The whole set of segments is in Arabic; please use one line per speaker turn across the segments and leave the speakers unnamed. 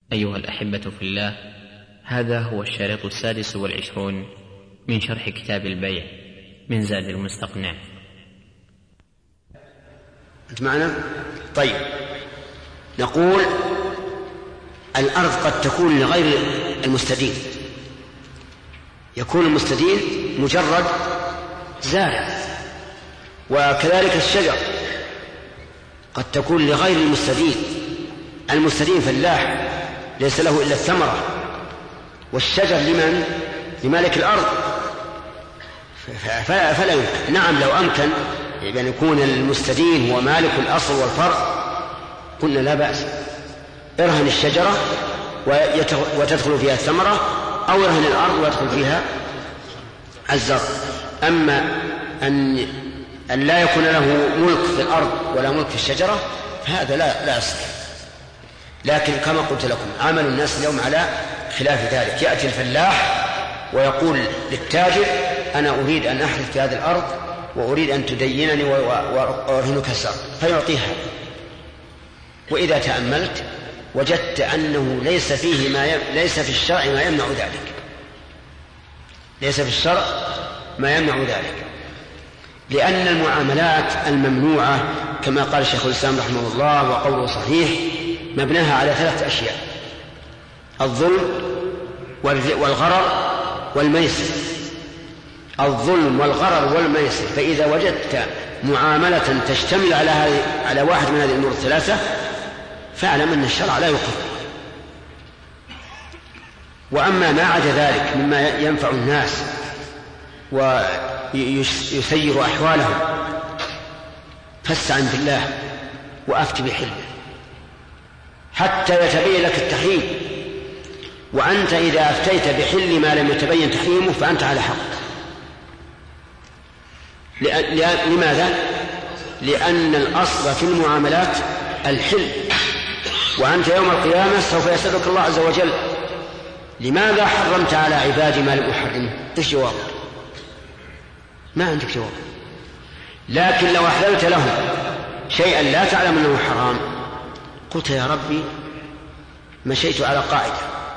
أيها الأحبة في الله، هذا هو الشريط 26 من شرح كتاب البيع من زاد المستقنع.
أنت معنا؟ طيب، نقول الأرض قد تكون لغير المستدين، يكون المستدين مجرد زارع، وكذلك الشجر قد تكون لغير المستدين. المستدين فلاح ليس له إلا الثمرة، والشجر لمن؟ لمالك الأرض، فلا يمكن. نعم لو أمكن أن يكون المستدين هو مالك الأصل والفرع قلنا لا بأس، ارهن الشجرة وتدخل فيها الثمرة، أو ارهن الأرض ويدخل فيها الزرع. أما أن لا يكون له ملك في الأرض ولا ملك في الشجرة فهذا لا يصح. لكن كما قلت لكم عمل الناس اليوم على خلاف ذلك، يأتي الفلاح ويقول للتاجر أنا أريد أن أحرث في هذه الأرض وأريد أن تدينني وأرهنك الزرع، فيعطيها. وإذا تأملت وجدت أنه ليس في الشرع ما يمنع ذلك، ليس في الشرع ما يمنع ذلك، لأن المعاملات الممنوعة كما قال الشيخ الإسلام رحمه الله وقوله صحيح مبناها على 3 أشياء: الظلم والغرر والميسر. الظلم والغرر والميسر، فإذا وجدت معاملة تشتمل على واحد من هذه الأمور الثلاثة فاعلم أن الشرع لا يقر. وأما ما عدا ذلك مما ينفع الناس ويسير أحوالهم فاستعن بالله وأفت بحلمه حتى يتبين لك التحريم. وأنت إذا أفتيت بحل ما لم يتبين تحريمه فأنت على حق. لماذا؟ لأن الأصل في المعاملات الحل، وأنت يوم القيامة سوف يسألك الله عز وجل لماذا حرمت على عبادي ما لم أحرمه؟ إيش جواب؟ ما عندك جواب. لكن لو أحللت لهم شيئا لا تعلم أنه حرام قلت يا ربي مشيت على قاعدة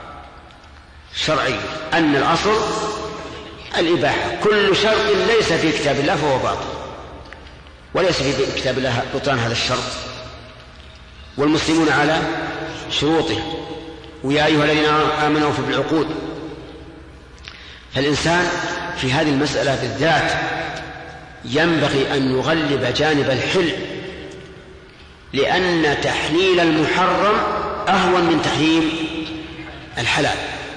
شرعية أن الأصل الإباحة، كل شرط ليس في كتاب الله فهو باطل، وليس في كتاب الله بطلان هذا الشرط، والمسلمون على شروطه. ويا أيها الذين آمنوا أوفوا بالعقود. فالإنسان في هذه المسألة بالذات ينبغي أن يغلب جانب الحل، لأن تحليل المحرم أهون من تحريم الحلال،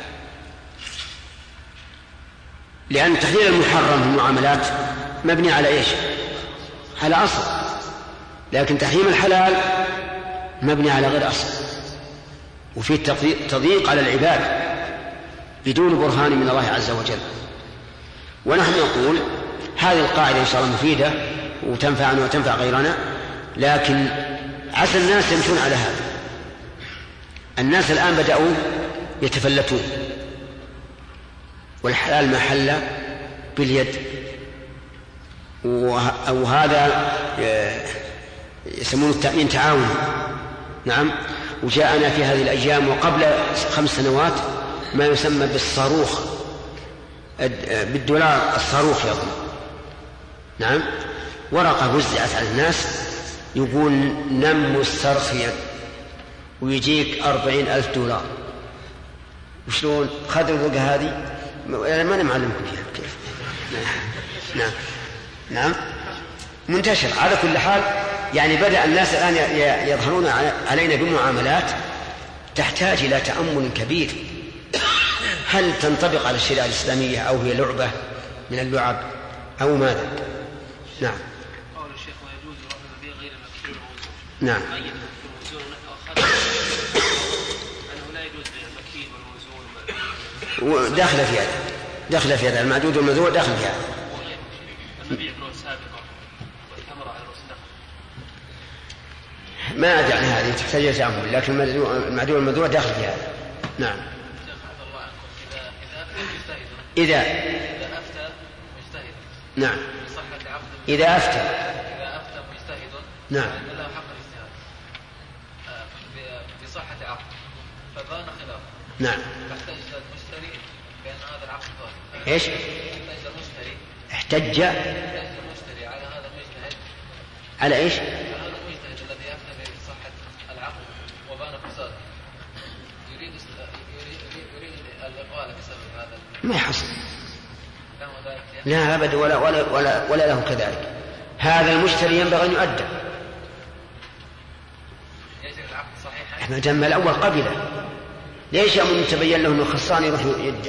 لأن تحليل المحرم في المعاملات مبني على إيش؟ على أصل، لكن تحريم الحلال مبني على غير أصل، وفي تضييق على العباد بدون برهان من الله عز وجل. ونحن نقول هذه القاعدة إن شاء الله مفيدة وتنفعنا وتنفع غيرنا، لكن عسى الناس يمشون على هذا. الناس الآن بدأوا يتفلتون، والحلال ما حل باليد، وهذا يسمونه التأمين تعاوني. نعم. وجاءنا في هذه الأيام وقبل 5 سنوات ما يسمى بالصاروخ، بالدولار الصاروخ يظن. نعم. ورقة وزعت على الناس يقول نم مسترخيا ويجيك 40,000 دولار. وشلون خذ الورقة هذه؟ ما أنا معلمكم فيها كيف. نعم نعم منتشر. على كل حال يعني بدأ الناس الآن يظهرون علينا بمعاملات تحتاج إلى تأمل كبير. هل تنطبق على الشريعة الإسلامية أو هي لعبة من اللعب أو ماذا؟ نعم.
قول الشيخ ويجوز الرهن بغير المكسور والموزون.
نعم.
أنه لا يجوز المكيل والموزون
داخل في هذا المعدود والمذوع داخل في هذا.
المبيع كله سابقة والثمرة على رأس النخل.
ما أدري عن هذه تحتاج تأمل، لكن المعدود والمذوع داخل في هذا. نعم. إذا
أفتى مجتهد.
نعم.
بصحة عقد.
إذا أفتى
مجتهد.
نعم.
له حق الاجتهاد بصحة عقد. فبان خلاف.
نعم.
فاحتج المشتري بأن هذا العقد باطل.
ايش؟ احتج
المشتري على هذا المجتهد.
على ايش؟
على هذا المجتهد الذي يفتي بصحة العقد وبان فساده. يريد الإقالة بسبب هذا.
ما يحصل. لا أبدا ولا له كذلك. هذا المشتري ينبغي أن يؤدى. احنا جمع الأول قبله. ليش يوم تبين له أنه خسران يروح يدى؟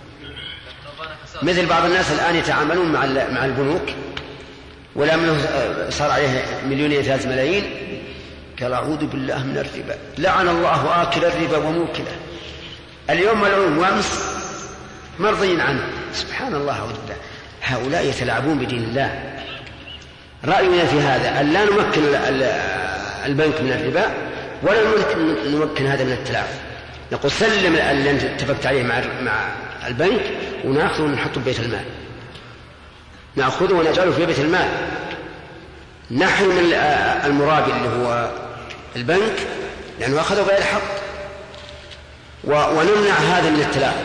مثل بعض الناس الآن يتعاملون مع البنوك، ولا منه صار عليه 2 ملايين، قال أعوذ بالله من الربا، لعن الله آكل الربا وموكله. اليوم ملعون وامس مرضين عنه. سبحان الله عوذ. هؤلاء يتلاعبون بدين الله. رأينا في هذا أن لا نمكن البنك من الربا ولا نمكن هذا من التلاعب. نقول سلم اللي أنت اتفقت عليه مع البنك ونأخذه ونحطه ببيت المال، نأخذه ونجعله في بيت المال، نحن من المرابي اللي هو البنك لأنه أخذه بغير حق، ونمنع هذا من التلاعب.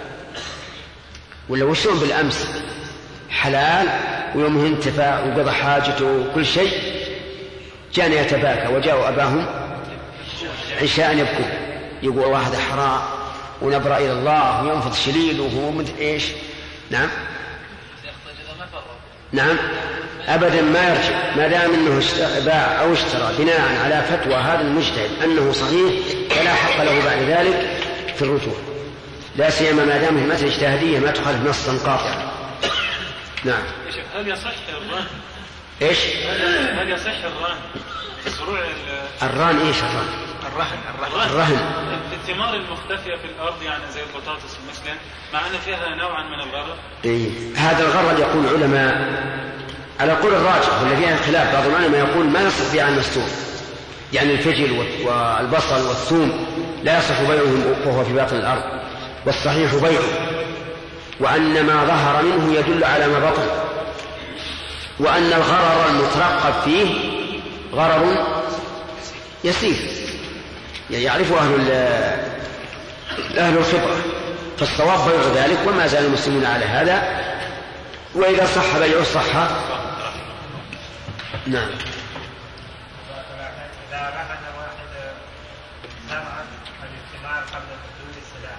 ولا وشون بالأمس حلال ويومه انتفع وقضى حاجته وكل شيء، جاءنا يتباكى وجاءوا أباهم عشاء يبكوا، يقول الله هذا حرام ونبرأ إلى الله وينفض شليل وهو مدري إيش. نعم نعم أبدا ما يرجع ما دام أنه باع أو اشترى بناء على فتوى هذا المجتهد أنه صحيح فلا حق له بعد ذلك في الرجوع، لا سيما ما دام المسألة اجتهادية ما تخالف نصا قاطعا. نعم.
هل يصح الرهن؟
ايش؟
هل يصح الرهن؟
الرهن ايش الرهن؟
الثمار المختفية في الأرض يعني زي البطاطس مثلا، مع أن فيها نوعا من الغرر.
إيه؟ هذا الغرر يقول العلماء على قول الراجح والذي فيه خلاف. بعض العلماء يقول ما يصح بيع المستور، يعني الفجل والبصل والثوم لا يصح بيعه وهو في باطن الأرض، والصحيح بيعه، وأن ما ظهر منه يدل على ما بطن، وأن الغرر المترقب فيه غرر يسير يعرفه أهل الخبرة، فالصواب بيع ذلك، وما زال المسلمون على هذا، وإذا صح بيعه صح. نعم.
إذا رهن واحد زرعا الثمار قبل بدون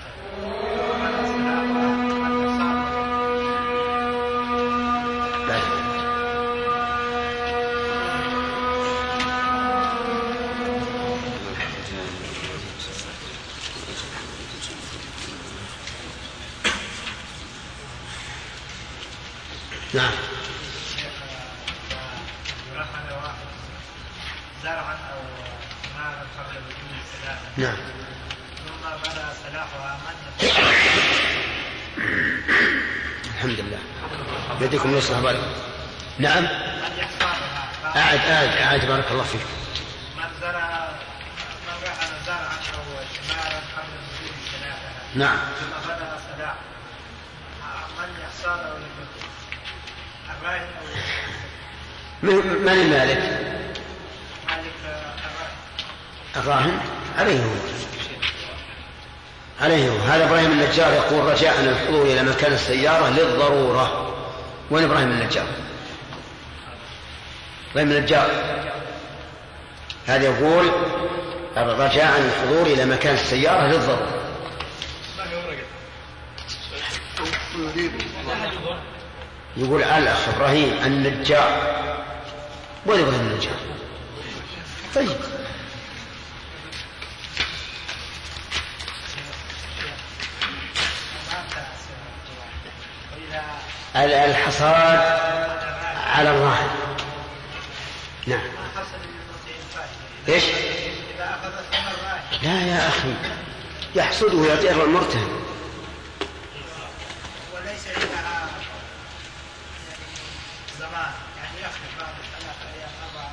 نعم.
رهن واحد زرعا أو ثمارا قبل بدون السلاح.
نعم.
ثم بدا سلاحها
الحمد لله يديكم يصلح بالكم. نعم. أعد بارك الله فيك.
من رهن زرعا أو ثمارا قبل بدون سلاحها.
نعم.
ثم بدا سلاحها من يحصل الراهن أو
من المالك؟
مالك
الراهن عليه هو. هذا إبراهيم النجار يقول رجاءنا الحضور إلى مكان السيارة للضرورة. وين إبراهيم النجار؟ إبراهيم النجار هذا يقول رجاء الحضور إلى مكان السيارة للضرورة. يقول الأخ إبراهيم النجار. وين إبراهيم النجار؟ طيب الحصاد على الراهن. نعم. ايش؟ لا يا أخي يحصده ويعطيه المرتهن.
وليس لها زمان يعني يخلف بعض 3 أيام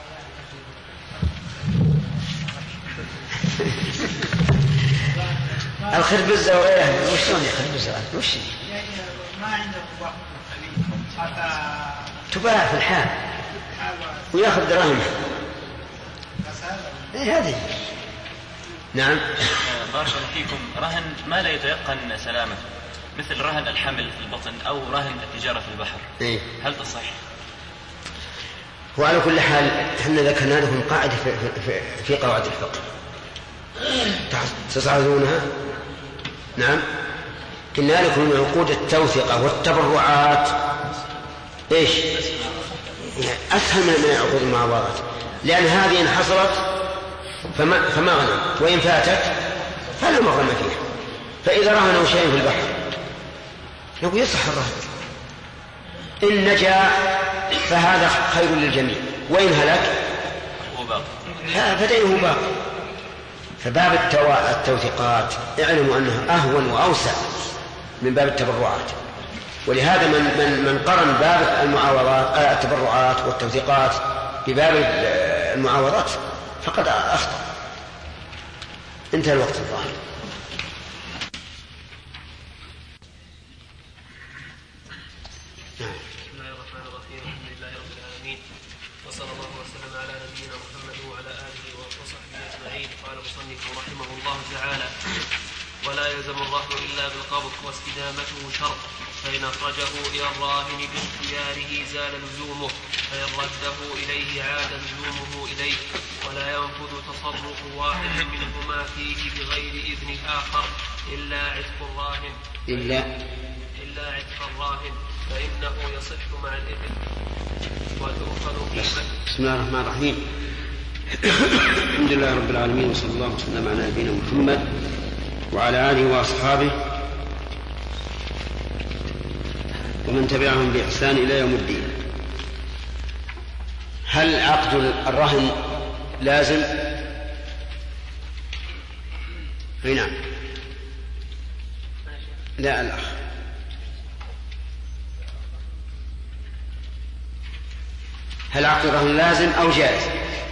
4 أيام.
الخربزة وغيرها وشلون الخربزة؟ وش
يعني ما عندهم وقت حتى
تباع في الحال وياخذ دراهم.
بس هذا
ايه هذه نعم.
بارك الله فيكم. رهن ما لا يتيقن سلامته مثل رهن الحمل في البطن أو رهن التجارة في البحر، هل تصح؟
وعلى كل حال احنا ذكرنا لكم قاعدة في قواعد الفقه تصعدونها. نعم. قلنا لكم من عقود التوثقة والتبرعات ايش؟ أسهل من عقود المعاوضات، لأن هذه إن حصلت فما غنم، وإن فاتت فلا مغرم فيها. فإذا رهنوا شيء في البحر نقول يصح الرهن، إن نجا فهذا خير للجميع، وإن هلك فدينه باقي. فباب التوثيقات اعلموا أنها أهون وأوسع من باب التبرعات، ولهذا من قرن باب المعاوضات التبرعات والتوثيقات بباب المعاوضات فقد أخطأ. انتهى الوقت الظاهر.
بسم الله الرحمن الرحيم. الحمد لله رب العالمين، وصلى الله وسلم على نبينا محمد وعلى آله وصحبه أجمعين. قال المصنف رحمه الله تعالى: ولا يلزم الرهن إلا بالقبض، واستدامته شرط، فإن أخرجه إلى الراهن باختياره زال لزومه، فإن رده إليه عاد لزومه إليه، ولا ينفذ تصرف واحد منهما فيه بغير إذن الآخر إلا عتق الراهن فإنه يصح مع الإذن وتؤخذ قيمته.
بسم الله الرحمن الرحيم. الحمد لله رب العالمين، وصلى الله وسلم على نبينا محمد وعلى آله وأصحابه ومن تبعهم بإحسان إلى يوم الدين. هل عقد الرهن لازم؟ نعم. لا، الأخ. هل عقد الرهن لازم أو جائز؟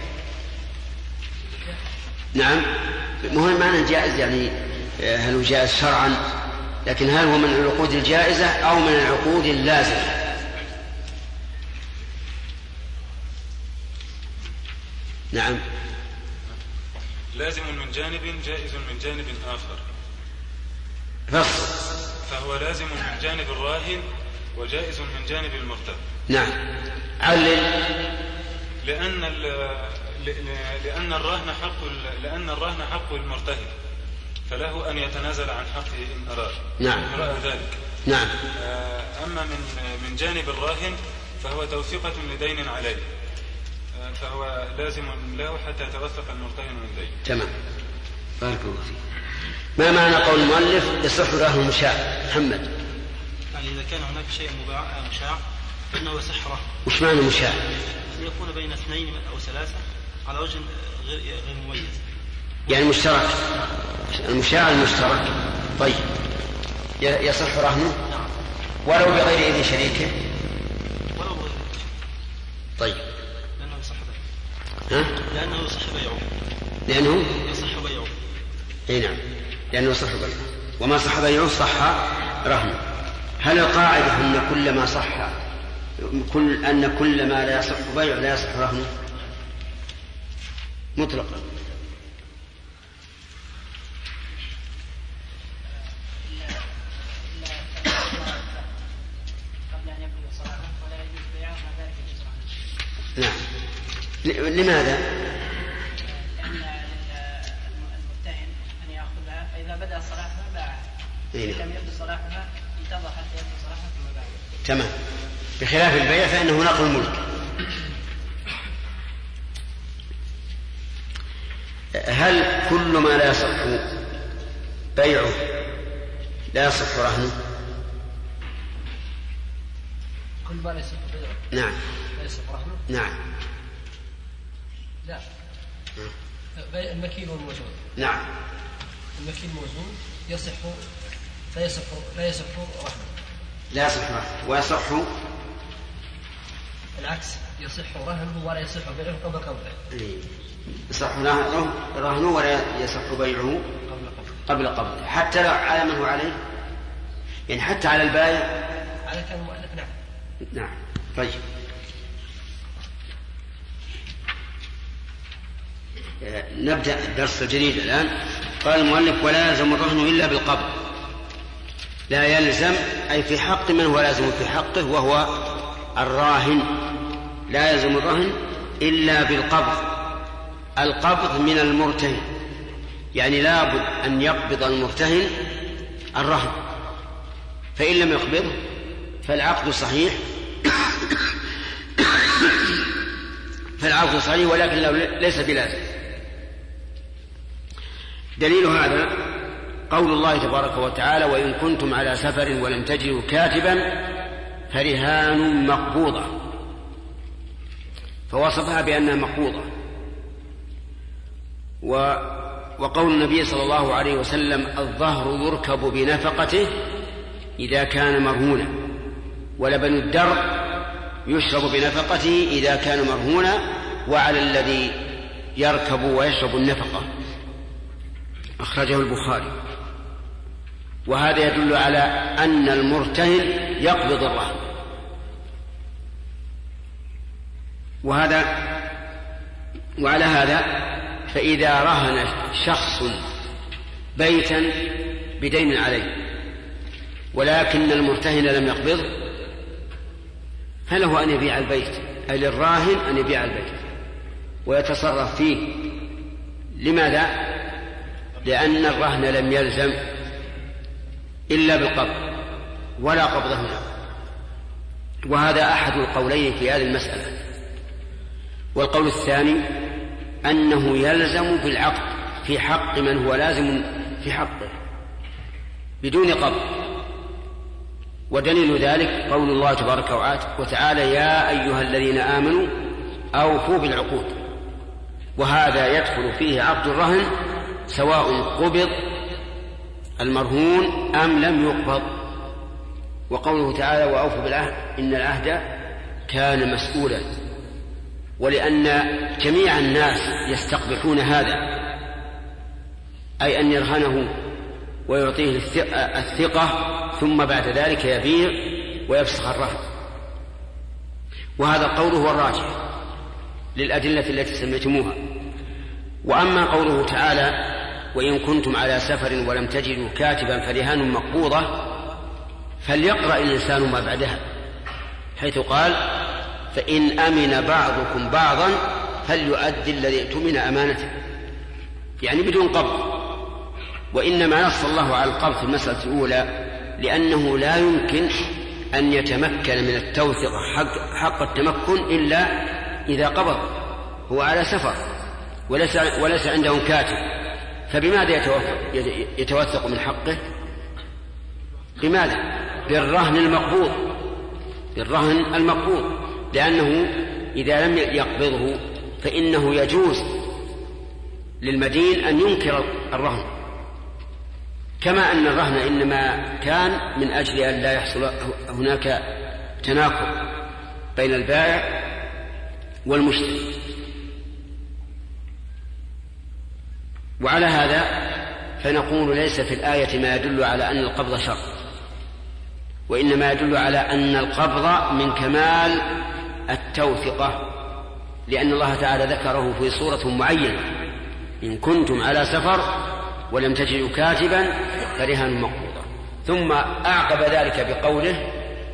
نعم. مهم معنى جائز يعني هل هو جائز شرعا، لكن هل هو من العقود الجائزة أو من العقود اللازمة؟ نعم.
لازم من جانب جائز من جانب آخر.
فصل.
فهو لازم من جانب الراهن وجائز من جانب المرتهن.
نعم. علل.
لأن الرهن حق المرتهن، فله أن يتنازل عن حقه إن أراد.
نعم.
إن رأى ذلك.
نعم.
أما من جانب الراهن فهو توثيقة لدين عليه، فهو لازم له حتى يتوثق المرتهن من دين.
تمام. بارك الله فيك. ما معنى قول المؤلف يصح رهن المشاع؟ محمد.
يعني إذا كان هناك شيء مشاع فإنه يصح رهن.
وش معنى مشاع؟
أن يكون بين اثنين أو ثلاثة على وجه غير مميز،
يعني مشترك. المشاع المشترك. طيب يصح رهنه ولو بغير إذن شريكه.
ولو بغير إذن شريكه.
طيب.
لأنه يصح بيعه. لأنه يصح بيعه.
لأنه
يصح بيعه.
أي نعم، لأنه يصح بيعه، وما صح بيعه صح رهنه. هل القاعدة أن كل ما صح أن كل ما لا يصح بيعه لا يصح رهنه مطلقا؟ نعم. لماذا؟
لأن المتهم أن يأخذها فإذا بدأ صلاحها باعها، إذا لم يبدأ صلاحها انتظر حتى يبدأ صلاحها ثم باعها.
تمام. بخلاف البيع فإنه نقل الملك. هل كل ما لا يصح بيعه لا يصح رهنه؟
كل ما لا يصح بيعه.
نعم.
لا يصح رهنه.
نعم.
لا. المكيل والموزون.
نعم.
المكيل والموزون يصح لا يصح رهنه.
لا يصح رهنه ويصح
العكس، يصح رهنه ولا يصح بيعه قبل قبضه.
يصح رهنه ولا يصح بيعه قبل قبضه، حتى لو على من هو عليه، يعني حتى على البائع.
على كان المؤلف. نعم.
نعم. طيب. نبدأ الدرس الجديد الآن. قال المؤلف: ولا يلزم الرهن إلا بالقبض. لا يلزم أي في حق من هو لازم في حقه وهو الراهن. لا يلزم الرهن إلا بالقبض. القبض من المرتهن، يعني لابد أن يقبض المرتهن الرهن، فإن لم يقبضه فالعقد صحيح ولكن ليس بلازم. دليل هذا قول الله تبارك وتعالى: وإن كنتم على سفر ولم تجدوا كاتبا فرهان مقبوضة، فوصفها بأنها مقبوضة. وقول النبي صلى الله عليه وسلم: الظهر يركب بنفقته إذا كان مرهونا، ولبن الدر يشرب بنفقته إذا كان مرهونا، وعلى الذي يركب ويشرب النفقة. أخرجه البخاري. وهذا يدل على أن المرتهن يقبض الرهن. وعلى هذا فإذا رهن شخص بيتا بدين عليه ولكن المرتهن لم يقبضه فله أن يبيع البيت، أي للراهن أن يبيع البيت ويتصرف فيه. لماذا؟ لأن الرهن لم يلزم إلا بالقبض ولا قبض هنا. وهذا أحد القولين في هذه المسألة. والقول الثاني أنه يلزم بالعقد في حق من هو لازم في حقه بدون قبض. ودليل ذلك قول الله تبارك وتعالى: يا أيها الذين آمنوا أوفوا بالعقود. وهذا يدخل فيه عقد الرهن سواء قبض المرهون أم لم يقبض. وقوله تعالى: وأوفوا بالعهد إن العهد كان مسؤولا. ولأن جميع الناس يستقبحون هذا، أي أن يرهنه ويعطيه الثقة ثم بعد ذلك يبيع ويفسخ الرهن. وهذا القول هو الراجح للأدلة التي سميتموها. وأما قوله تعالى: وإن كنتم على سفر ولم تجدوا كاتبا فرهان مقبوضة، فليقرأ الإنسان ما بعدها، حيث قال: فإن أمن بعضكم بعضا فليؤدي الذي اؤتمن أمانته، يعني بدون قبض. وإنما نص الله على القبض في المسألة الأولى لأنه لا يمكن أن يتمكن من التوثيق حق التمكن إلا إذا قبض. هو على سفر وليس عندهم كاتب، فبماذا يتوثق من حقه؟ بماذا؟ بالرهن المقبوض. لأنه إذا لم يقبضه فإنه يجوز للمدين أن ينكر الرهن، كما أن الرهن إنما كان من أجل أن لا يحصل هناك تناكر بين البائع والمشتري. وعلى هذا فنقول ليس في الآية ما يدل على أن القبض شرط، وإنما يدل على أن القبض من كمال التوثقة، لأن الله تعالى ذكره في صورة معينة: إن كنتم على سفر ولم تجدوا كاتبا فرهان مقبوضة. ثم أعقب ذلك بقوله: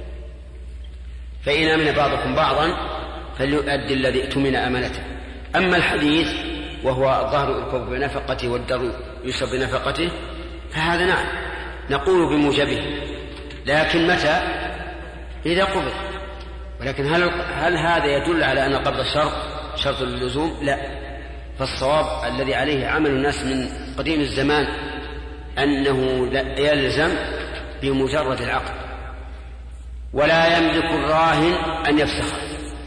فإن أمن بعضكم بعضا فليؤدي الذي اؤتمن أمانته. أما الحديث وهو الظهر يركب بنفقته والدر يشرب بنفقته فهذا نعم نقول بموجبه، لكن متى؟ إذا قبض. ولكن هل هذا يدل على أن قبض شرط اللزوم؟ لا. فالصواب الذي عليه عمل الناس من قديم الزمان أنه يلزم بمجرد العقد، ولا يملك الراهن أن يفسخه.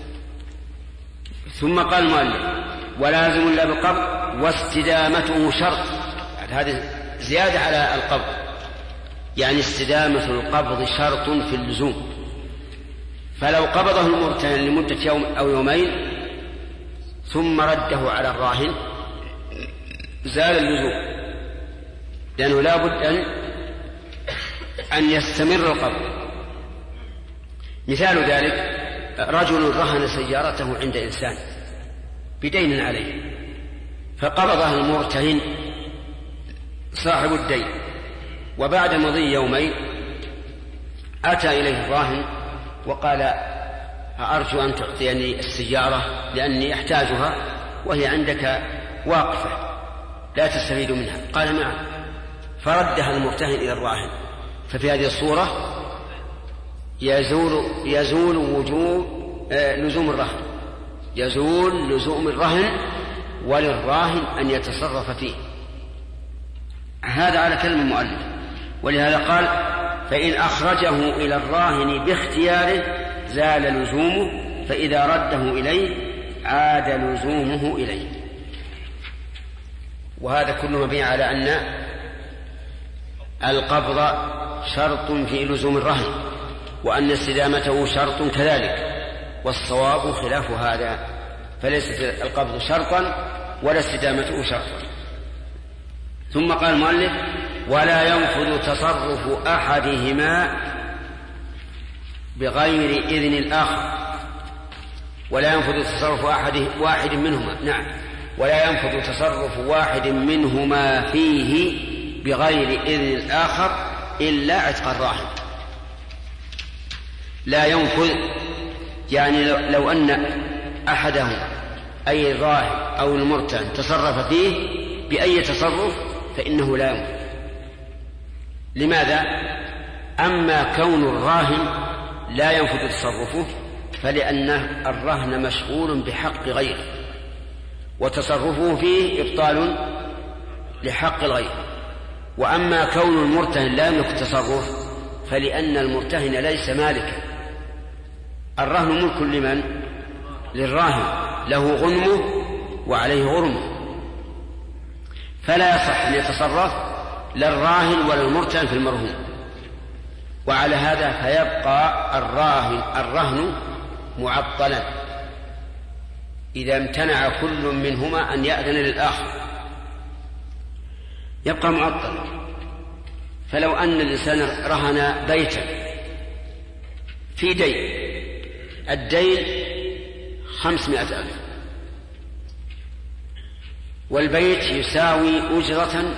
ثم قال المؤلف: ولازم إلا بالقبض واستدامته شرط. هذه زيادة على القبض، يعني استدامة القبض شرط في اللزوم. فلو قبضه المرتهن لمدة يوم أو يومين ثم رده على الراهن زال اللزوم، لأنه لا بد أن يستمر القبض. مثال ذلك: رجل رهن سيارته عند إنسان بدين عليه، فقبضها المرتهن صاحب الدين، وبعد مضي يومين أتى إليه الراهن وقال: أرجو أن تعطيني السيارة لأني أحتاجها وهي عندك واقفة لا تستفيد منها. قال: نعم. فردها المرتهن إلى الراهن. ففي هذه الصورة يزول وجوب لزوم الرهن، يزول لزوم الرهن وللراهن أن يتصرف فيه. هذا على كلمة المؤلف، ولهذا قال: فإن أخرجه إلى الراهن باختياره زال لزومه، فإذا رده إليه عاد لزومه إليه. وهذا كله مبني على أن القبض شرط في لزوم الرهن، وأن استدامته شرط كذلك، والصواب خلاف هذا، فليس القبض شرطا ولا استدامته شرطا. ثم قال المؤلف: ولا ينفذ تصرف أحدهما بغير إذن الآخر. ولا ينفذ تصرف واحد منهما، نعم، ولا ينفذ تصرف واحد منهما فيه بغير إذن الآخر إلا عتق الراهن. لا ينفذ يعني لو أن أحدهم أي الراهن أو المرتهن تصرف فيه بأي تصرف فإنه لا ينفذ. لماذا؟ أما كون الراهن لا ينفذ تصرفه فلأن الرهن مشغول بحق غيره، وتصرفه فيه إبطال لحق الغير. وأما كون المرتهن لا يملك التصرف فلأن المرتهن ليس مالكا. الرهن ملك لمن؟ للراهن، له غنمه وعليه غرمه، فلا يصح أن يتصرف لا الراهن ولا المرتهن في المرهون. وعلى هذا فيبقى الرهن معطلا إذا امتنع كل منهما أن يأذن للآخر، يبقى معطلا. فلو أن الإنسان رهن بيتا في دين، الدين 500,000 والبيت يساوي أجرة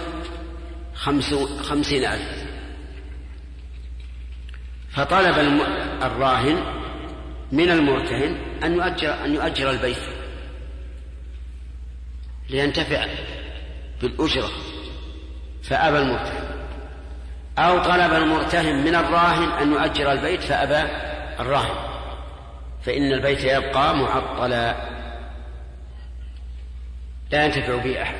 50,000، فطلب الراهن من المرتهن أن يؤجر البيت لينتفع بالأجرة، فأبى المرتهن، أو طلب المرتهن من الراهن أن يؤجر البيت فأبى الراهن، فإن البيت يبقى معطلا لا ينتفع به أحد.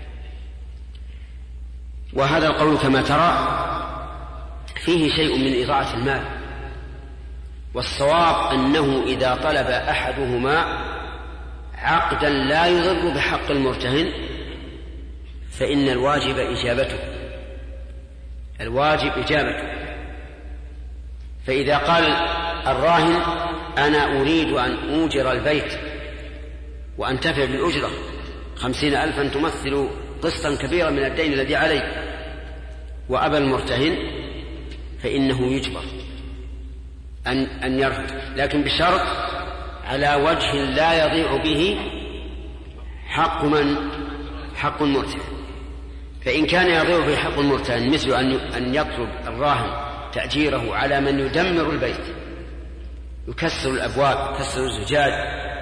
وهذا القول كما ترى فيه شيء من إضاعة المال، والصواب أنه إذا طلب أحدهما عقدا لا يضر بحق المرتهن فإن الواجب إجابته، الواجب إجابته. فإذا قال الراهن: أنا أريد أن أوجر البيت وأنتفع بالأجرة 50,000 تمثل قسطا كبيرا من الدين الذي علي، وأبى المرتهن، فإنه يجبر أن يرفض، لكن بشرط على وجه لا يضيع به حق المرتهن. فإن كان يضيع به حق المرتهن مثل أن يطلب الراهن تأجيره على من يدمر البيت، يكسر الأبواب، يكسر الزجاج،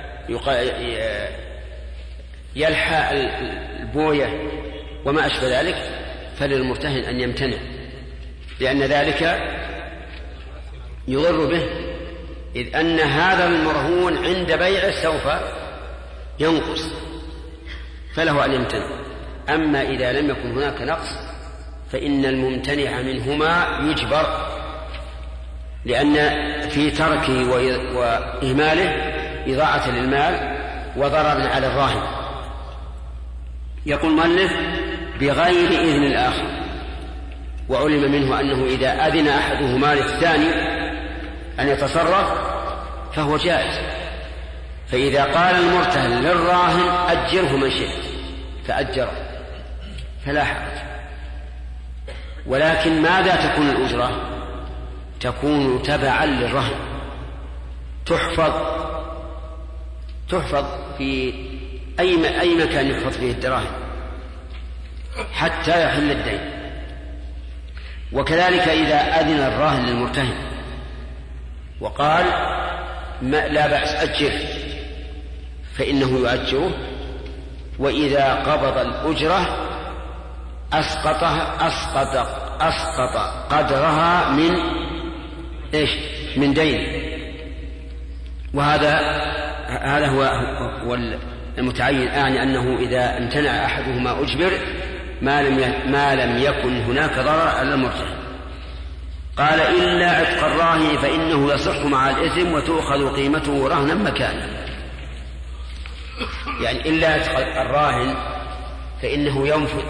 يلحى البوية وما أشبه ذلك، فللمرتهن أن يمتنع، لأن ذلك يضر به، إذ أن هذا المرهون عند بيعه سوف ينقص، فله أن يمتنع. أما إذا لم يكن هناك نقص فإن الممتنع منهما يجبر، لأن في تركه وإهماله إضاعة للمال وضرر على الراهن. يقول المؤلف: بغير إذن الآخر. وعلم منه أنه إذا أذن أحدهما للثاني أن يتصرف فهو جائز. فإذا قال المرتهن للراهن: أجره من شئت، فأجره فلا حرج. ولكن ماذا تكون الأجرة؟ تكون تبعا للرهن، تحفظ في أي مكان يحط فيه الدراهم حتى يحل الدين. وكذلك إذا أذن الراهن للمرتهن وقال لا بأس أجره، فإنه يؤجره، وإذا قبض الأجرة أسقط قدرها من دين. وهذا هو المتعين، يعني أنه إذا امتنع أحدهما أجبر ما لم يكن هناك ضرر على المرتهن. قال إلا عتق الراهن فإنه يصح مع الإثم وتؤخذ قيمته رهنا مكانه. يعني إلا عتق الراهن فإنه ينفذ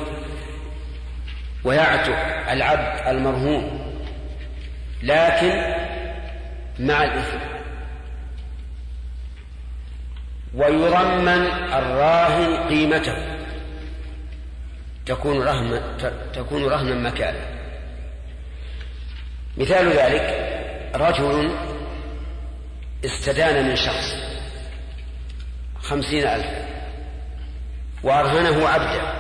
ويعتق العبد المرهون، لكن مع الإثم، ويضمن الراهن قيمته تكون رهنا مكانه. مثال ذلك رجل استدان من شخص 50,000 وأرهنه عبدا،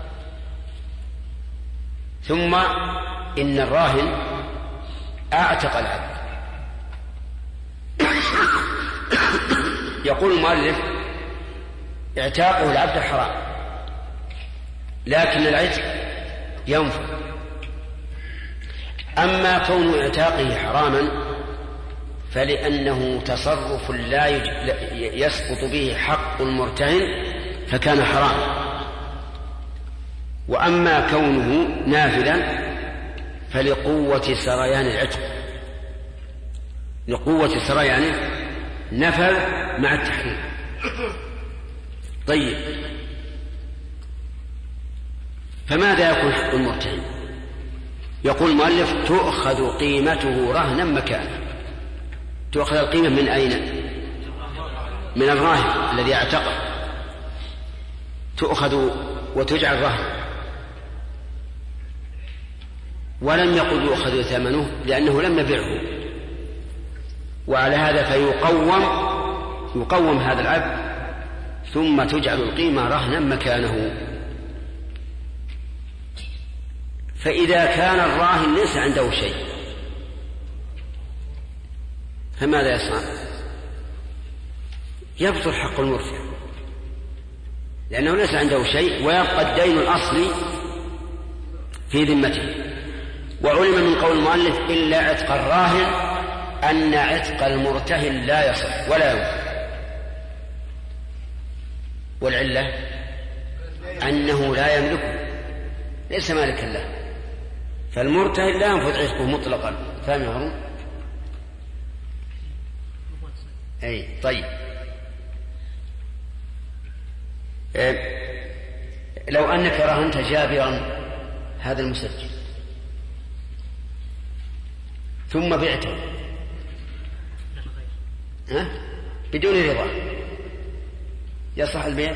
ثم إن الراهن أعتق العبد. يقول المؤلف اعتاقه العبد حرام، لكن العتق ينفذ. أما كون اعتاقه حراما فلأنه تصرف لا يسقط به حق المرتهن فكان حرام. وأما كونه نافذا فلقوة سريان العتق، لقوة سريانه نفذ مع التحريم. طيب، فماذا يكون حق المرتهن؟ يقول المؤلف تؤخذ قيمته رهنا مكانه. تؤخذ القيمة من أين؟ من الراهن الذي اعتقه، تؤخذ وتجعل رهن. ولم يقل يؤخذ ثمنه لأنه لم يبيعه، وعلى هذا فيقوم هذا العبد ثم تجعل القيمة رهنا مكانه. فإذا كان الراهن ليس عنده شيء فماذا يصنع؟ يبطل حق المرتهن لأنه ليس عنده شيء، ويبقى الدين الأصلي في ذمته. وعلم من قول المؤلف إلا عتق الراهن أن عتق المرتهن لا يصح ولا ينفذ، والعلة أنه لا يملكه، ليس مالكا له، فالمرتهن لا ينفذ عتقه مطلقا. فهم يا هارون؟ أي طيب. لو أنك رهنت جابرا هذا المسجل ثم بعته بدون رضا، يصح البيع؟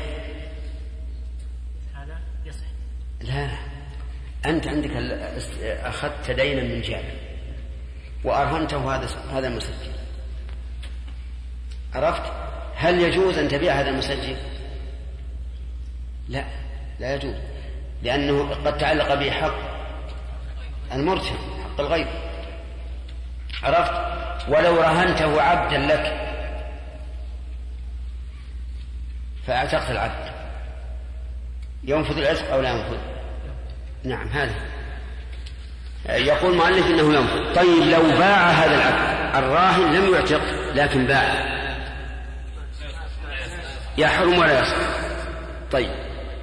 هذا يصح.
لا، أنت عندك أخذت دينا من جابر وأرهنته هذا المسجل، عرفت؟ هل يجوز أن تبيع هذا المسجل؟ لا يجوز، لأنه قد تعلق به حق المرتهن، حق الغير، عرفت؟ ولو رهنته عبدا لك فاعتقت العبد، ينفذ العتق أو لا ينفذ؟ نعم، هذا يقول المؤلف إنه ينفذ. طيب، لو باع هذا العبد، الراهن لم يعتق لكن باع، يحرم ولا يصح. طيب،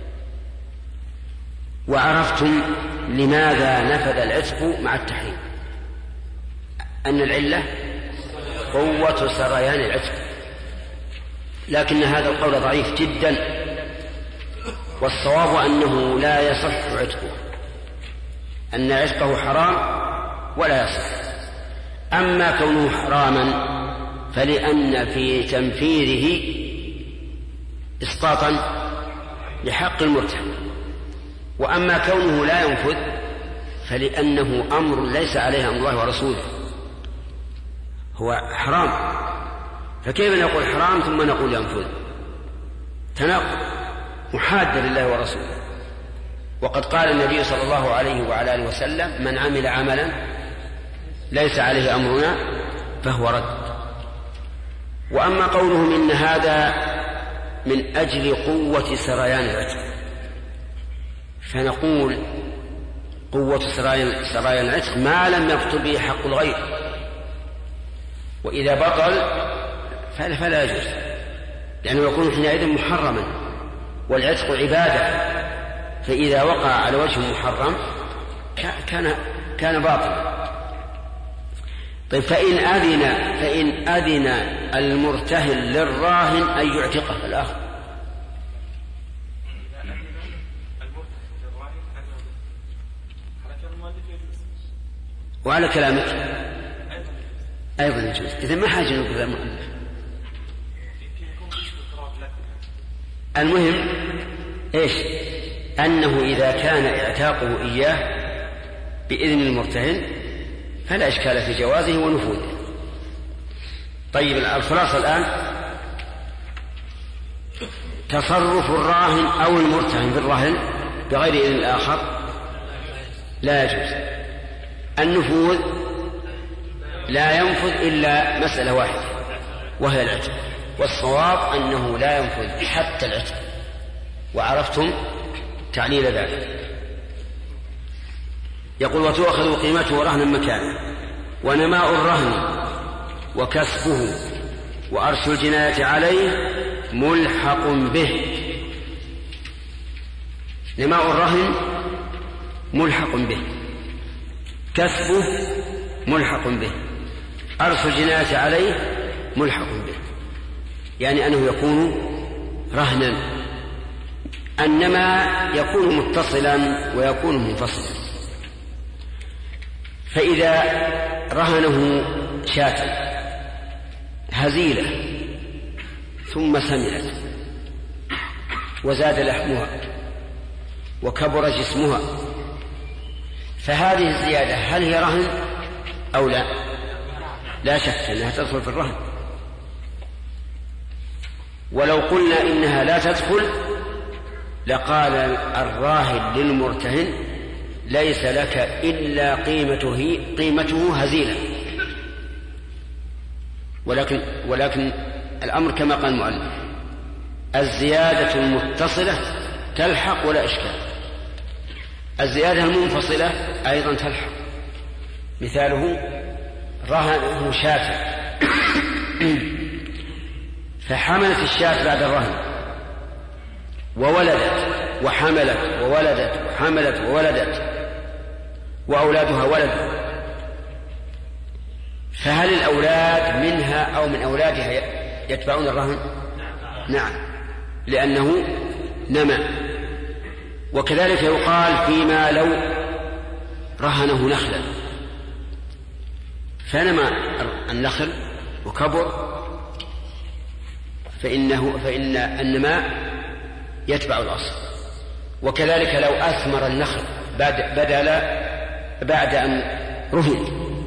وعرفتم لماذا نفذ العتق مع التحريم؟ أن العلة قوة سريان العتق، لكن هذا القول ضعيف جدا، والصواب أنه لا يصح عتقه، أن عتقه حرام ولا يصح. أما كونه حراما فلأن في تنفيذه إسقاطا لحق المرتهن، وأما كونه لا ينفذ فلأنه أمر ليس عليه أمر الله ورسوله، هو حرام. فكيف نقول حرام ثم نقول ينفذ؟ تناقض. محادا لله ورسوله. وقد قال النبي صلى الله عليه وعلى آله وسلم: من عمل عملا ليس عليه أمرنا فهو رد. وأما قولهم إن هذا من أجل قوة سريان العتق، فنقول قوة سريان العتق ما لم يبطل به حق الغير، وإذا بطل فلا يجوز، لأنه يكون حينئذ محرما، والعتق عبادة، فإذا وقع على وجه محرم كان باطلا. طيب فإن أذن المرتهن للراهن أن يعتقه الآخر. وعلى كلامك أيضا يجوز. إذا ما حاجة نقول المؤلف. المهم إيش؟ أنه إذا كان اعتاقه إياه بإذن المرتهن فلا إشكال في جوازه ونفوذه. طيب الخلاصة الآن: تصرف الراهن أو المرتهن بالرهن بغير إذن الآخر لا يجوز. النفوذ لا ينفذ إلا مسألة واحدة وهي العتق، والصواب أنه لا ينفذ حتى العتق، وعرفتم تعليل ذلك. يقول: وتؤخذ قيمته رهنا مكانه، ونماء الرهن وكسبه وأرش الجناية عليه ملحق به. نماء الرهن ملحق به، كسبه ملحق به، أرش الجناية عليه ملحق به، يعني أنه يكون رهنا. أنما يكون متصلا ويكون منفصلا. فإذا رهنه شاة هزيلة ثم سمنت وزاد لحمها وكبر جسمها، فهذه الزيادة هل هي رهن أو لا؟ لا شك أنها تدخل في الرهن. ولو قلنا إنها لا تدخل لقال الراهن للمرتهن: ليس لك إلا قيمته هزيلة. ولكن الأمر كما قال المؤلف: الزيادة المتصلة تلحق ولا إشكال، الزيادة المنفصلة أيضا تلحق. مثاله: رهنه شاة فحملت الشاة بعد الرهن وولدت وحملت وولدت وحملت وولدت وأولادها ولدوا، فهل الأولاد منها أو من أولادها يتبعون الرهن؟ نعم، لأنه نمى. وكذلك يقال فيما لو رهنه نخلا فنمى النخل وكبر فإن النماء يتبع الأصل. وكذلك لو أثمر النخل بعد أن رهن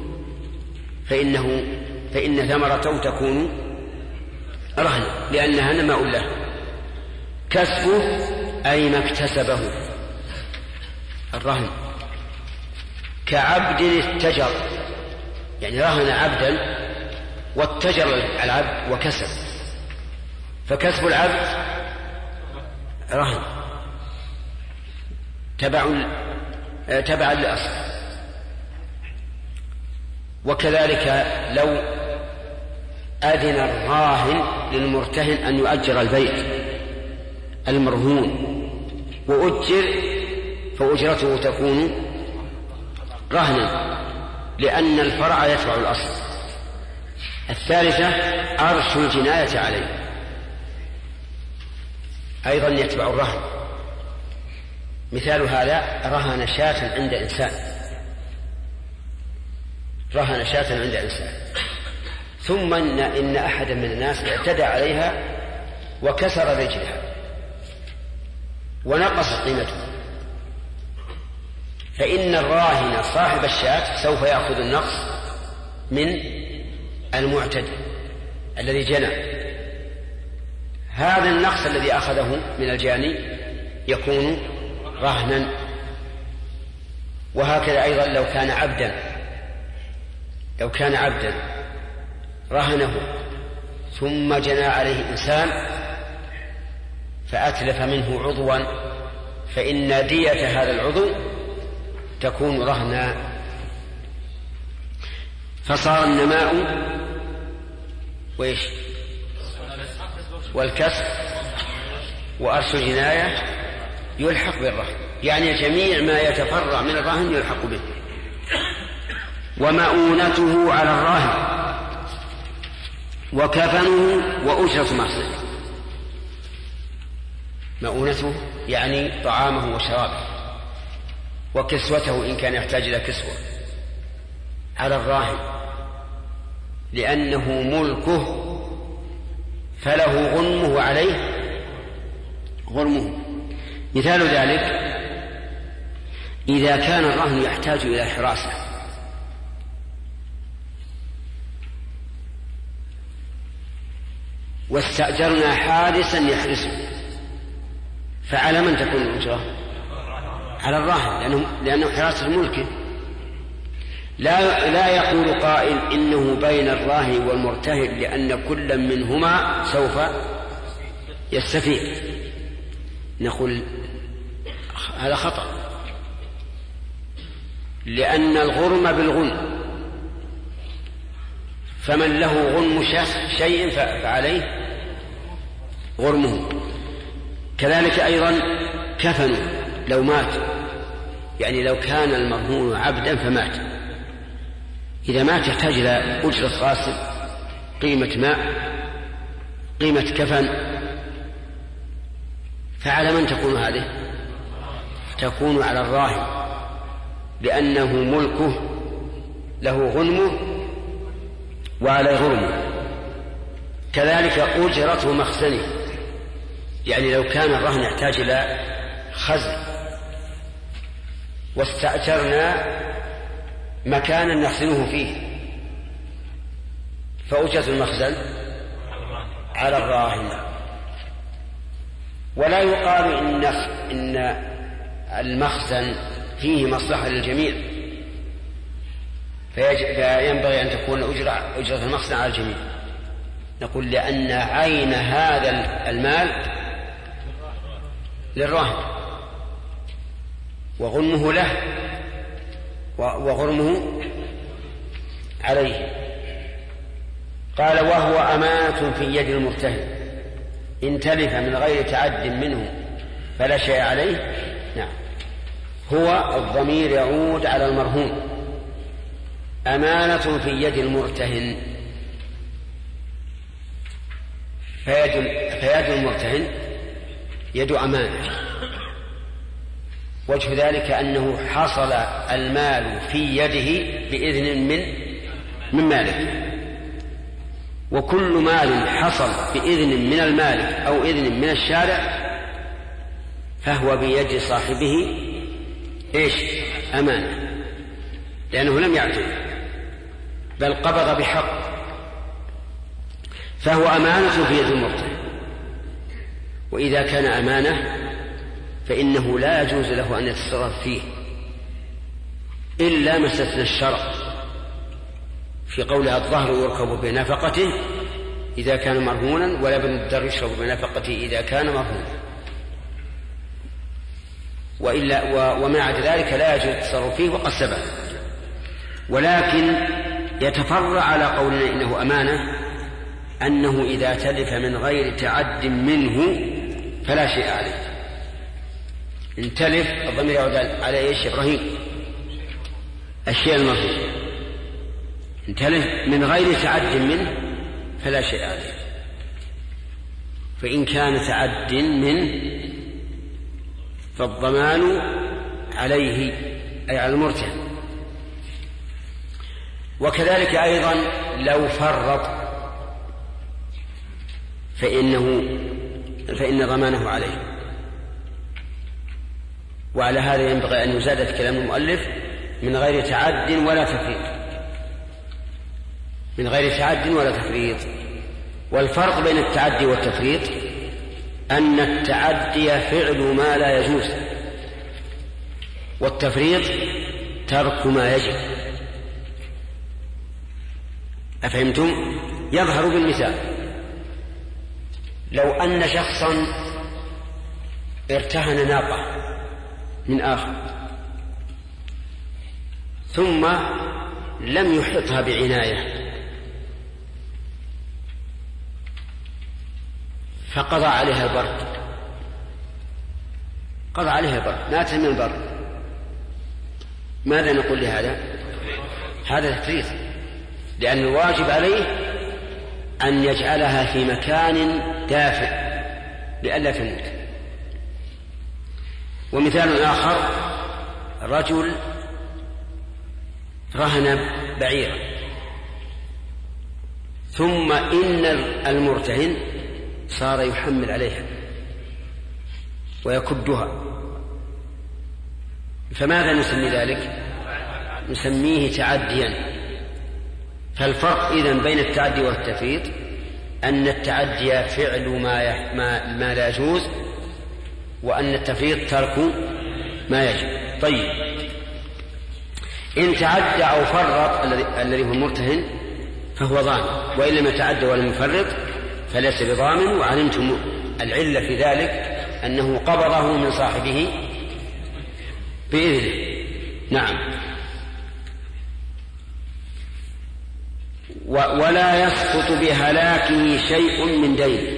فإن ثمرته تكون رهنا لأنها نماء له. كسبه أي ما اكتسبه الرهن، كعبد اتجر، يعني رهن عبدا واتجر العبد وكسب، فكسب العبد رهن تبعا لأصل. وكذلك لو أذن الراهن للمرتهن أن يؤجر البيت المرهون وأجر فأجرته تكون رهنا لأن الفرع يتبع الأصل. الثالثة أرش الجناية عليه، أيضا يتبع الرهن. مثال هذا: رهن شاة عند إنسان، رهن شاة عند إنسان ثم إن أحدا من الناس اعتدى عليها وكسر رجلها ونقص قيمته، فإن الراهن صاحب الشاة سوف يأخذ النقص من المعتدي الذي جنى. هذا النقص الذي أخذه من الجاني يكون رهنا. وهكذا أيضا لو كان عبدا رهنه ثم جنى عليه إنسان فأتلف منه عضوا فإن دية هذا العضو تكون رهنا. فصار النماء والكسب وأرش الجناية يلحق بالرهن، يعني جميع ما يتفرع من الرهن يلحق به. ومؤونته على الراهن وكفنه وأجرة مخزنه. مؤونته يعني طعامه وشرابه، وكسوته إن كان يحتاج إلى كسوة، على الراهن لأنه ملكه فله غنمه وعليه غرمه. مثال ذلك إذا كان الرهن يحتاج إلى حراسة واستأجرنا حارسا يحرسه، فعلى من تكون الأجرة؟ على الراهن، لأنه حراسة ملكه. لا يقول قائل إنه بين الراهن والمرتهن لأن كل منهما سوف يستفيد. نقول هذا خطأ، لأن الغرم بالغنم، فمن له غنم شيء فعليه غرمه. كذلك أيضا كفنه لو مات، يعني لو كان المرهون عبدا فمات، إذا مات يحتاج إلى أجرة غاسل، قيمة ماء، قيمة كفن، فعلى من تكون هذه؟ تكون على الراهن لأنه ملكه له غنمه وعليه غرمه. كذلك أجرة مخزنه، يعني لو كان الرهن يحتاج إلى خزن واستأجرنا مكانا نخزنه فيه فأجرة المخزن على الراهن. ولا يقال إن المخزن فيه مصلحة للجميع فينبغي أن تكون أجرة المخزن على الجميع. نقول لأن عين هذا المال للراهن وغنمه له وغرمه عليه. قال وهو أمانة في يد المرتهن إن تلف من غير تعد منه فلا شيء عليه. نعم، هو الضمير يعود على المرهون. أمانة في يد المرتهن، فيد المرتهن يد أمانة. وجه ذلك أنه حصل المال في يده بإذن من مالك، وكل مال حصل بإذن من المالك أو إذن من الشارع فهو بيد صاحبه أمانة، لأنه لم يعتد بل قبض بحق، فهو أمانة في يد المرتهن. وإذا كان أمانة فإنه لا يجوز له أن يتصرف فيه إلا ما استثنى الشرع في قولها الظهر يركب بنفقته إذا كان مرهونا ولبن الدر يشرب بنفقته إذا كان مرهونا، ومع ذلك لا يجوز التصرف فيه وقد سبق. ولكن يتفرع على قولنا إنه أمانة أنه إذا تلف من غير تعد منه فلا شيء عليه. إن تلف الضمير يعود على إبراهيم الشيء المرهون، إن تلف من غير تعد منه فلا شيء عليه. فإن كان تعد منه فالضمان عليه أي على المرتهن. وكذلك أيضا لو فرط فإن ضمانه عليه. وعلى هذا ينبغي أن يزاد كلام المؤلف من غير تعد ولا تفريط، من غير تعد ولا تفريط. والفرق بين التعدي والتفريط أن التعدي فعل ما لا يجوز، والتفريط ترك ما يجب. أفهمتم؟ يظهر بالمثال: لو أن شخصا ارتهن ناقة من آخر ثم لم يحطها بعناية فقضى عليها البرد، قضى عليها البرد، مات من البرد، ماذا نقول لهذا؟ هذا تفريط، لأن الواجب عليه أن يجعلها في مكان دافئ لئلا تموت. ومثال آخر: رجل رهن بعيرا ثم إن المرتهن صار يحمل عليها ويكدها، فماذا نسمي ذلك؟ نسميه تعديا. فالفرق إذن بين التعدي والتفريط أن التعدي فعل ما لا يجوز، وأن التفريط ترك ما يجب. طيب، إن تعدى أو فرط الذي هو المرتهن فهو ضامن، وإن لم يتعدى ولم يفرط فليس بضامن. وعلمتم العلة في ذلك أنه قبضه من صاحبه بإذنه. نعم. ولا يسقط بهلاكه شيء من دينه.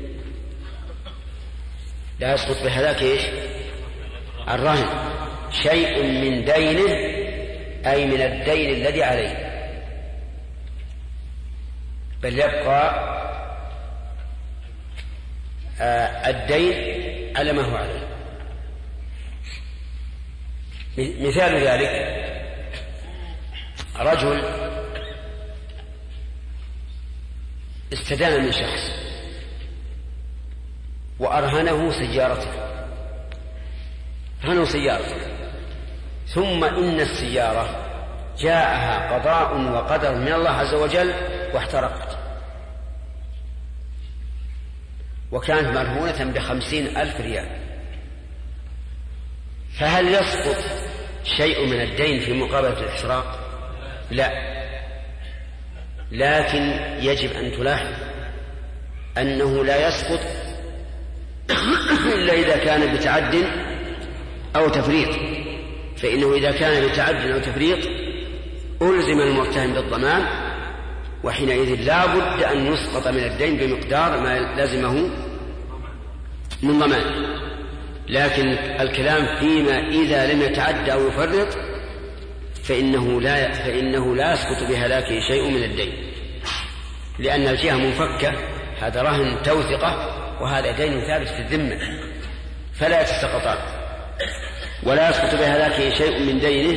لا يسقط بهلاكه إيش؟ الرهن. شيء من دينه أي من الدين الذي عليه، بل يبقى الدين على ما هو عليه. مثال ذلك: رجل استدان من شخص وأرهنه سيارته، ثم إن السيارة جاءها قضاء وقدر من الله عز وجل واحترقت، وكانت مرهونة ب50,000 ريال، فهل يسقط شيء من الدين في مقابلة الإحراق؟ لا، لكن يجب أن تلاحظ أنه لا يسقط إلا إذا كان بتعد أو تفريط، فإنه إذا كان بتعد أو تفريط ألزم المرتهن بالضمان، وحينئذ لا بد أن يسقط من الدين بمقدار ما لازمه من ضمان. لكن الكلام فيما إذا لم يتعد أو يفرط فإنه لا يسقط بهلاكه شيء من الدين، لأن الجهة منفكة، هذا رهن توثقة وهذا دين ثابت في الذمة، فلا يتسقطان. ولا يسقط بهلاكه شيء من دينه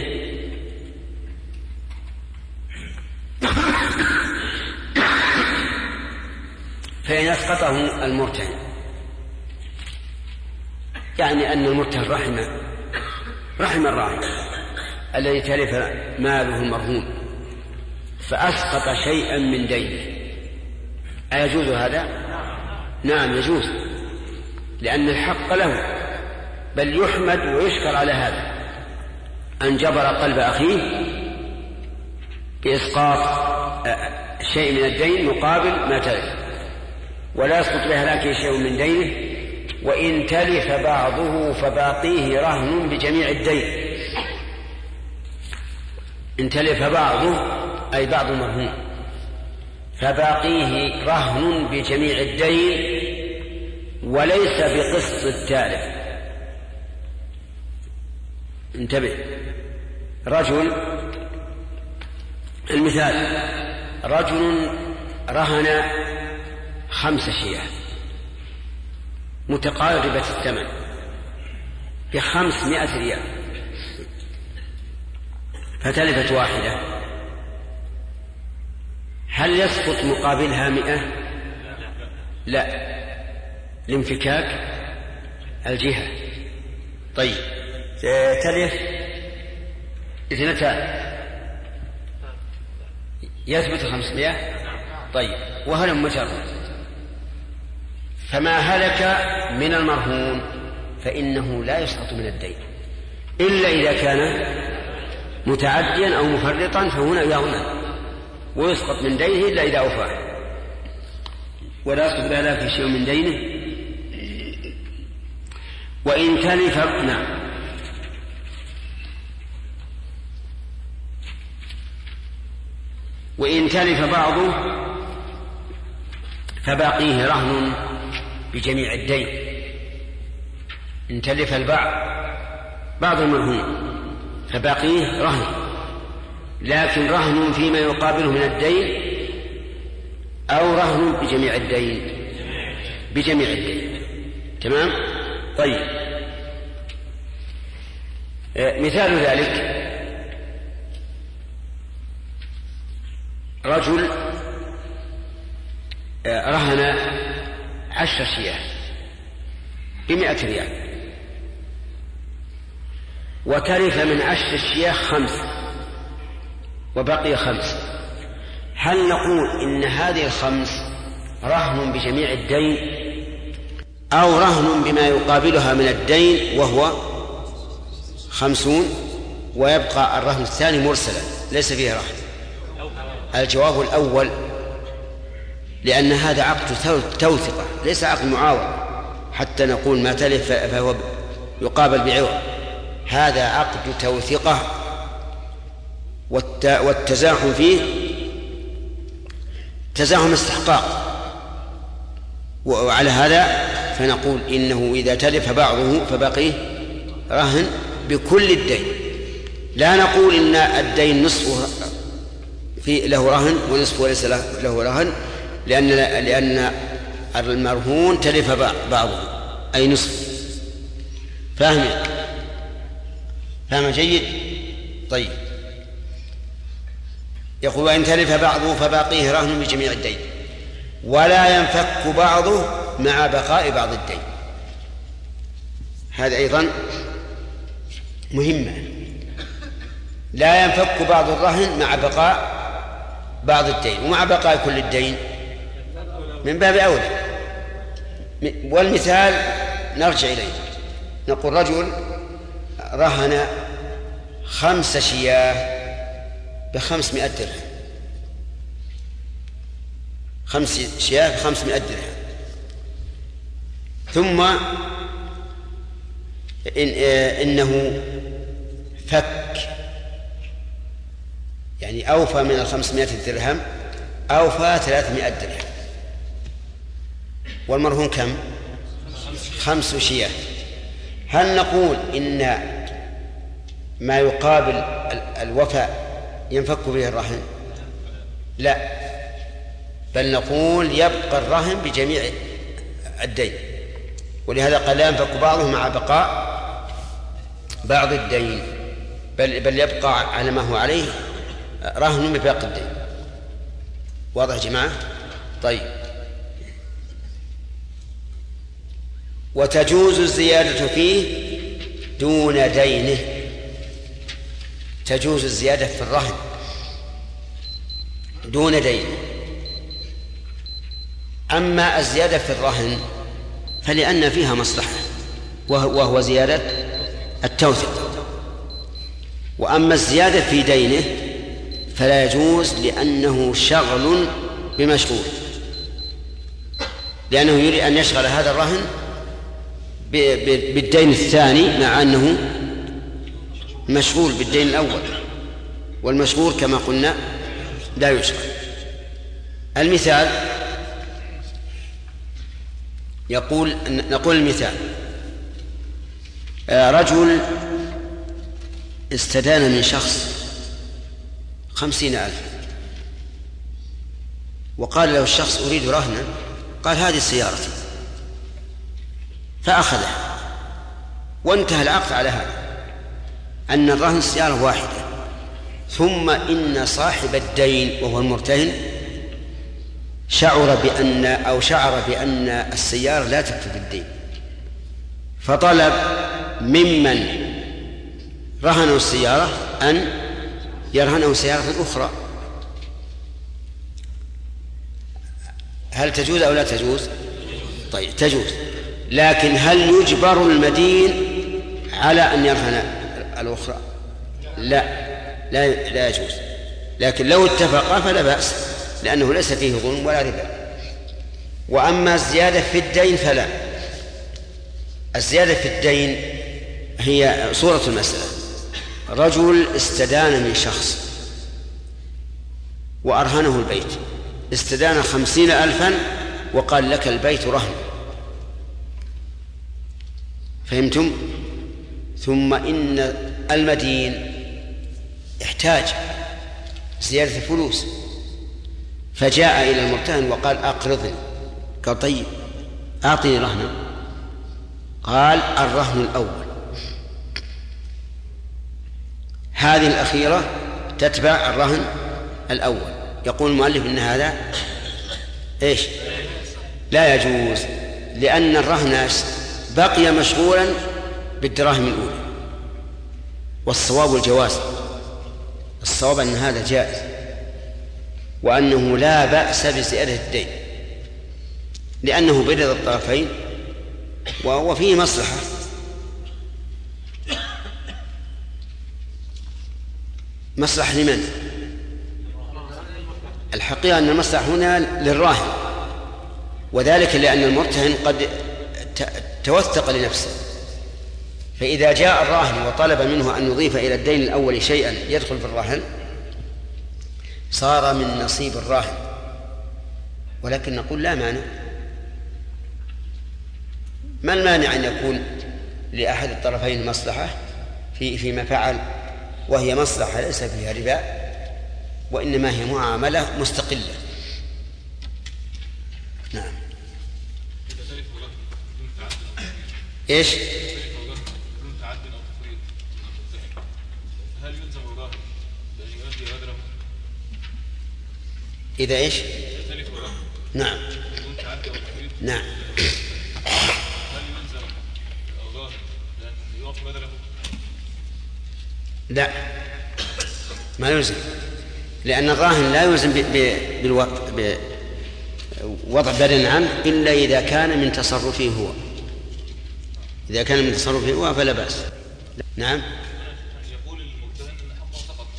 فإن أسقطه المرتهن، يعني أن المرتهن رحم الراهن الذي تلف ماله المرهون فأسقط شيئا من دينه، أيجوز هذا؟ نعم يجوز، لأن الحق له، بل يحمد ويشكر على هذا أن جبر قلب أخيه بإسقاط شيء من الدين مقابل ما تلف. ولا يسقط بهلاكه شيء من دينه، وإن تلف بعضه فباقيه رهن بجميع الدين. إن تلف بعضه أي بعض مرهون فباقيه رهن بجميع الدين وليس بقسط التالف. انتبه، رجل، المثال: رجل رهن 5 شياه متقاربة الثمن ب500 ريال، فتلفت واحدة، هل يسقط مقابلها 100؟ لا، لانفكاك الجهة. طيب، تلف 2 يثبت 500. طيب، وهل مجرد فما هلك من المرهون فإنه لا يسقط من الدين إلا إذا كان متعديا أو مفرطا، فهنا يضمن ويسقط من دينه إلا إذا أوفاه، ولا يسقط لا في شيء من دينه. وإن تلف وإن تلف بعضه فباقيه رهن بجميع الدين. إن تلف بعض المرهون فباقيه رهن، لكن رهن فيما يقابله من الدين أو رهن بجميع الدين. بجميع الدين. تمام؟ طيب، مثال ذلك رجل رهن 10 شياه ب100 ريال، وتلف من 10 الشياه 5 وبقي 5. هل نقول إن هذه 5 رهن بجميع الدين أو رهن بما يقابلها من الدين وهو 50 ويبقى الرهن الثاني مرسلا ليس فيه رهن؟ الجواب الأول، لأن هذا عقد توثقة ليس عقد معاوضة حتى نقول ما تلف فهو يقابل بعوض. هذا عقد توثقة، والتزاحم فيه تزاحم استحقاق، وعلى هذا فنقول إنه إذا تلف بعضه فبقيه رهن بكل الدين. لا نقول إن الدين نصفه له رهن ونصفه ليس له رهن، لأن المرهون تلف بعضه أي نصف. فهم جيد؟ طيب، يقول وإن تلف بعضه فباقيه رهن بجميع الدين ولا ينفك بعضه مع بقاء بعض الدين. هذا أيضا مهمة، لا ينفك بعض الرهن مع بقاء بعض الدين، ومع بقاء كل الدين من باب أولى. والمثال نرجع إليه، نقول رجل رهن 5 شياه ب500 درهم، 5 شياه ب500 درهم، ثم إنه فك، يعني أوفى من 500 درهم، أوفى 300 درهم، والمرهون كم؟ 5 شياه. هل نقول إن ما يقابل الوفاء ينفك به الرهن؟ لا، بل نقول يبقى الرهن بجميع الدين، ولهذا قال لا ينفك بعضه مع بقاء بعض الدين، بل يبقى على ما هو عليه رهن بباقي الدين. واضح يا جماعة؟ طيب، وتجوز الزيادة فيه دون دينه. تجوز الزيادة في الرهن دون دينه. أما الزيادة في الرهن فلأن فيها مصلحة وهو زيادة التوثيق، وأما الزيادة في دينه فلا يجوز لأنه شغل بمشغول، لأنه يريد أن يشغل هذا الرهن بالدين الثاني مع أنه مشغول بالدين الأول، والمشغول كما قلنا لا يشغل. المثال نقول المثال رجل استدان من شخص 50,000 وقال له الشخص أريد رهنا، قال هذه سيارتي، فأخذها وانتهى العقد على هذا أن الرهن سيارة واحدة. ثم إن صاحب الدين وهو المرتهن شعر بأن السيارة لا تكفي الدين، فطلب ممن رهنوا السيارة أن يرهنه سيارة أخرى. هل تجوز أو لا تجوز؟ طيب تجوز، لكن هل يجبر المدين على أن يرهن الأخرى؟ لا يجوز، لكن لو اتفقا فلا بأس، لأنه ليس فيه ظلم ولا ربا. وأما الزيادة في الدين فلا. الزيادة في الدين هي صورة المسألة: رجل استدان من شخص وأرهنه البيت، استدان 50,000 وقال لك البيت رهن، فهمتم؟ ثم إن المدين احتاج زيادة الفلوس، فجاء إلى المرتهن وقال أقرضني. قال طيب أعطني رهنا. قال الرهن الأول، هذه الأخيرة تتبع الرهن الأول. يقول المؤلف إن هذا إيش؟ لا يجوز، لأن الرهن بقي مشغولا بالدراهم الأولى، والصواب الجواز. الصواب أن هذا جائز، وأنه لا بأس بزيادة الدين، لأنه برضا الطرفين وفيه مصلحة. مصلحة لمن؟ الحقيقة أن المصلحة هنا للراهن، وذلك لأن المرتهن قد توثق لنفسه، فإذا جاء الراهن وطلب منه أن يضيف إلى الدين الأول شيئا يدخل في الرهن صار من نصيب الراهن. ولكن نقول لا مانع. ما المانع أن يكون لأحد الطرفين مصلحة فيما فعل، وهي مصلحة ليس فيها ربا، وإنما هي معاملة مستقلة. نعم. إيش؟
هل يلزم الراهن بأن يؤدي غدره؟
إذا إيش؟ نعم. نعم.
هل يلزم الراهن بأن يوفي غدره؟
لا، ما يلزم، لأن الراهن لا يلزم بوضع بدن عنه إلا إذا كان من تصرفه هو. إذا كان من تصرفه هو فلا بأس. نعم.
يقول المرتهن أن حقه سقط،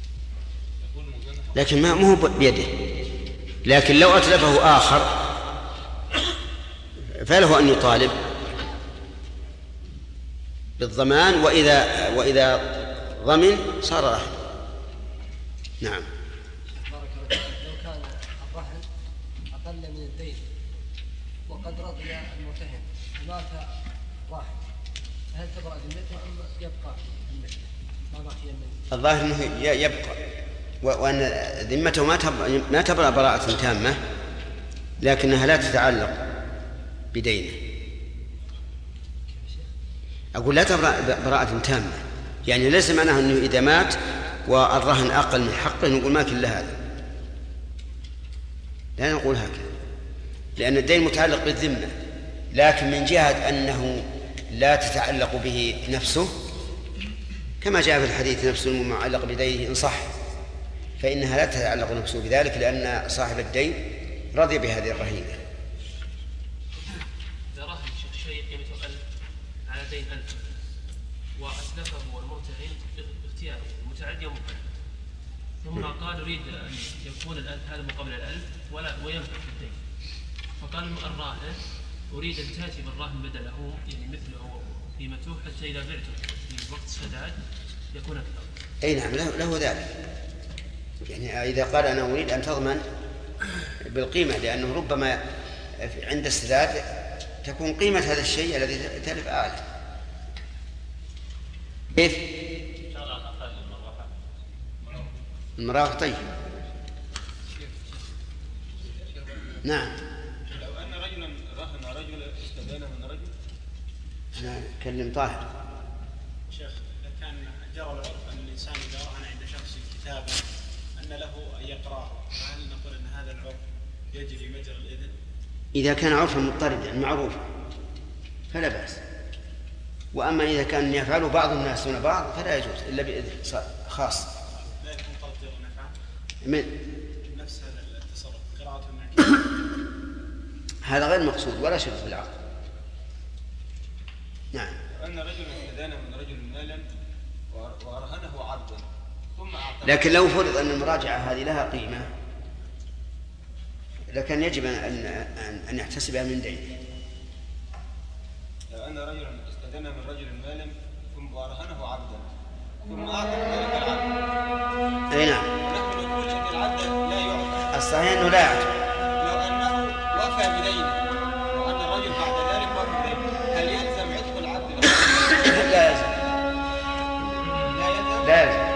لكن ما هو بيده، لكن لو أتلفه آخر فله أن يطالب بالضمان، وإذا ضمن صار رهن. نعم.
لو كان الرهن أقل من الدين وقد رضي المرتهن ومات راهن، هل تبرأ ذمته أم يبقى ذمته؟ ما بقي منه.
الظاهر أنه يبقى، وأن ذمته ما تبرأ براءة تامة، لكنها لا تتعلق بدينه. أقول لا تبرأ براءة تامة، يعني ليس معناه أنه إذا مات والرهن أقل من حقه نقول ما كل هذا، لا نقول هكذا، لأن الدين متعلق بالذمة، لكن من جهة أنه لا تتعلق به نفسه كما جاء في الحديث: نفس المعلق بدينه إن صح، فإنها لا تتعلق نفسه بذلك، لأن صاحب الدين رضي بهذه الرهينة.
إذا رهن شيء قيمته 1000 على دين 1000 وأسلفه المرتهن باختياره المتعدي ومقابل، ثم قال أريد أن يكون هذا مقابل 1000 وينفع في الدين، فقال الراهن أريد أن تأتي بالراهن بدله، يعني مثله قيمته، حتى إذا بعته في وقت السداد يكون أكثر.
أي نعم، له ذلك، يعني إذا قال أنا أريد أن تضمن بالقيمة، لأنه ربما عند السداد تكون قيمة هذا الشيء الذي تلف أعلى. كيف؟ المراوح. طيب. نعم.
لو أن رجلا رهن رجل استدان من رجل.
أنا أكلم طاهر.
شيخ، كان جرى العرف أن الإنسان إذا رهن عند شخص كتابا أن له أن يقرأه، فهل نقول أن هذا العرف يجري مجرى الإذن؟
إذا كان عرفا مضطردا معروفا فلا بأس، وأما إذا كان يفعله بعض الناس دون بعض فلا يجوز إلا بإذن خاص.
لا يكون قصد نفعا
من
نفس هذا التصرف قراءة مع
هذا غير مقصود ولا شرط في العقد. نعم.
أن رجل استدان من رجل مالا ورهنه عرضا ثم أعطاه.
لكن لو فرض أن المراجعة هذه لها قيمة لكن يجب أن يحتسبها من دين.
لو أن رجلا استدان من رجل مالا ثم ورهنه عرضا ثم أعطى ذلك العبد.
أي نعم.
ونحن نقول أن العبد لا يعطى.
الصحيح أنه لا يعطى.
لو أنه وفى بدينه وأن الرجل بعد ذلك وفى بدينه هل يلزم عتق العبد؟
لا يلزم. لا يلزم.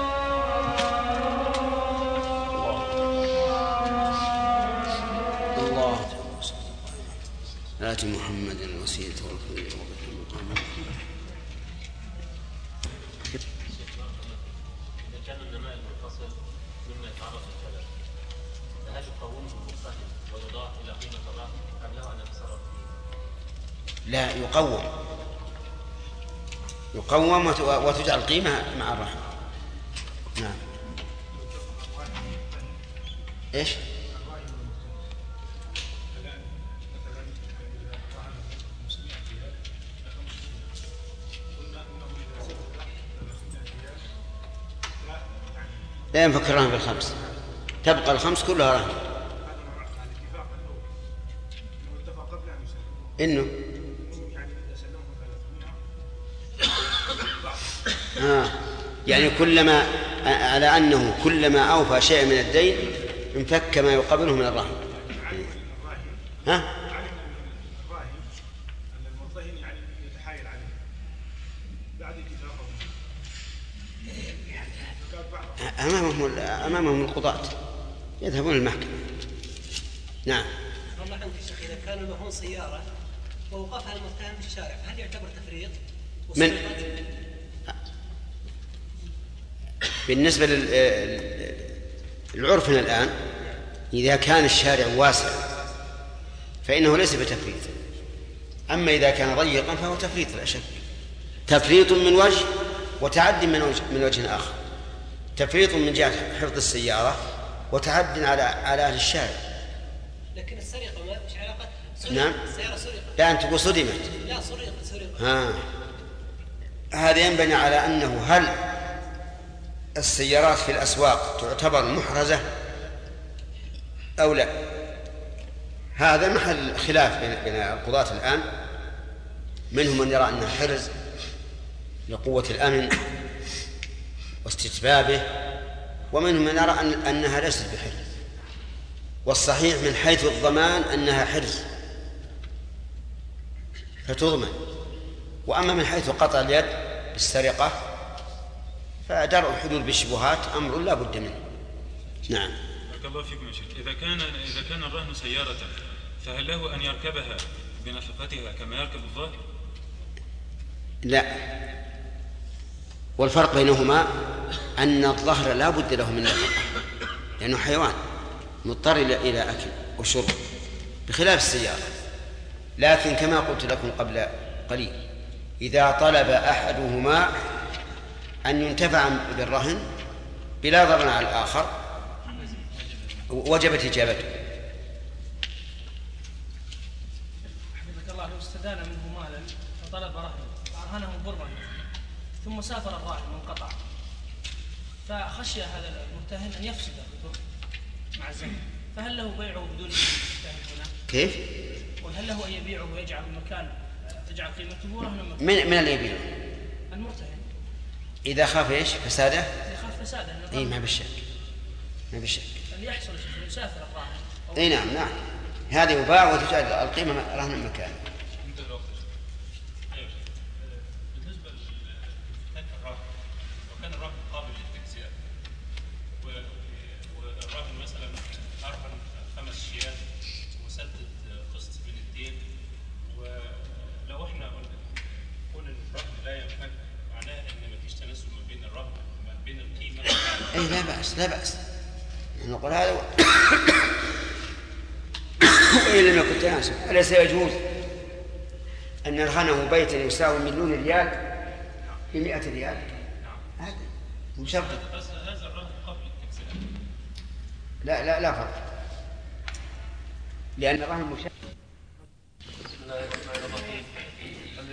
الله آت محمد الوسيلة والفضيلة
إذا كان النماء المنفصل مما يتعرض للكلام فهل يقومه المرتهن ويضاف إلى قيمة الرهن أم له أن يتصرف فيه؟
لا، يقوم وتجعل قيمة مع الرهن. نعم. ايش؟ لا ينفك الرهن بالخمس، تبقى الخمس كلها رهن. إنه يعني كلما على أنه كلما أوفى شيء من الدين انفك ما يقابله من الرهن. ها؟ أمامهم القضاة يذهبون المحكمة. نعم.
والله عنك يا شيخ، إذا كان المرهون سيارة ووقفها المتهم في الشارع هل يعتبر تفريط؟
من بالنسبة للعرفنا الآن إذا كان الشارع واسع فإنه ليس بتفريط، أما إذا كان ضيقا فهو تفريط لا شك. تفريط من وجه وتعد من وجه آخر. تفريط من جهة حفظ السيارة وتعد على أهل الشارع.
لكن السرقة ما مش علاقة.
نعم.
السيارة سرقت.
لا أنت تقول صدمت.
لا سرقت.
هذا ينبني على أنه هل السيارات في الأسواق تعتبر محرزة أو لا. هذا محل خلاف بين القضاة الآن، منهم من يرى أنها حرز لقوة الأمن واستتبابه، ومنهم من يرى أنها ليست بحرز. والصحيح من حيث الضمان أنها حرز فتضمن، وأما من حيث قطع اليد بالسرقة فدرء الحدود بالشبهات أمر لا بد منه. نعم.
بارك الله فيكم يا شيخ. إذا كان الرهن سيارة فهل له أن يركبها بنفقتها كما يركب الظاهر؟
لا، والفرق بينهما أن الظهر لا بد له من نفقة لأنه حيوان مضطر إلى أكل وشرب بخلاف السيارة. لكن كما قلت لكم قبل قليل إذا طلب أحدهما أن ينتفع بالرهن بلا ضرر على الآخر وجبت إجابته.
حفظك الله، لو استدان منه مالا فطلب رهنه برا ثم سافر الراهن وانقطع فخشي هذا المرتهن أن يفسد البر مع الزمن، فهل له بيعه بدون المرتهن هنا؟
كيف؟
وهل له أن يبيعه ويجعل المكان يجعل قيمته رهنا مكان؟
من اللي يبيعه؟
المرتهن.
إذا خاف إيش؟ فساده؟
إذا خاف فساده.
إيه ما بالشك.
اللي يحصل يسافر الراهن.
إيه نعم. هذه يباع وتجعل القيمة رهنا مكان.
بالنسبة للراهن، لو كان الراهن قابل للتجزئة والراهن مثلا أرهن 5 شيات وسدد قسط من الدين، ولو احنا قلنا ان الرهن لا ينفك معناه ان مفيش تناسب ما بين الرهن وما بين القيمة.
أي لا بأس نقول هذا وإن لم يكن تناسب. أليس يجوز أن نرهنه بيتا يساوي 1,000,000 ريال ب100 ريال؟ هذا مشرط.
بس هذا الرهن قبل التجزئة.
لا فرق، لأن الرهن مشرط.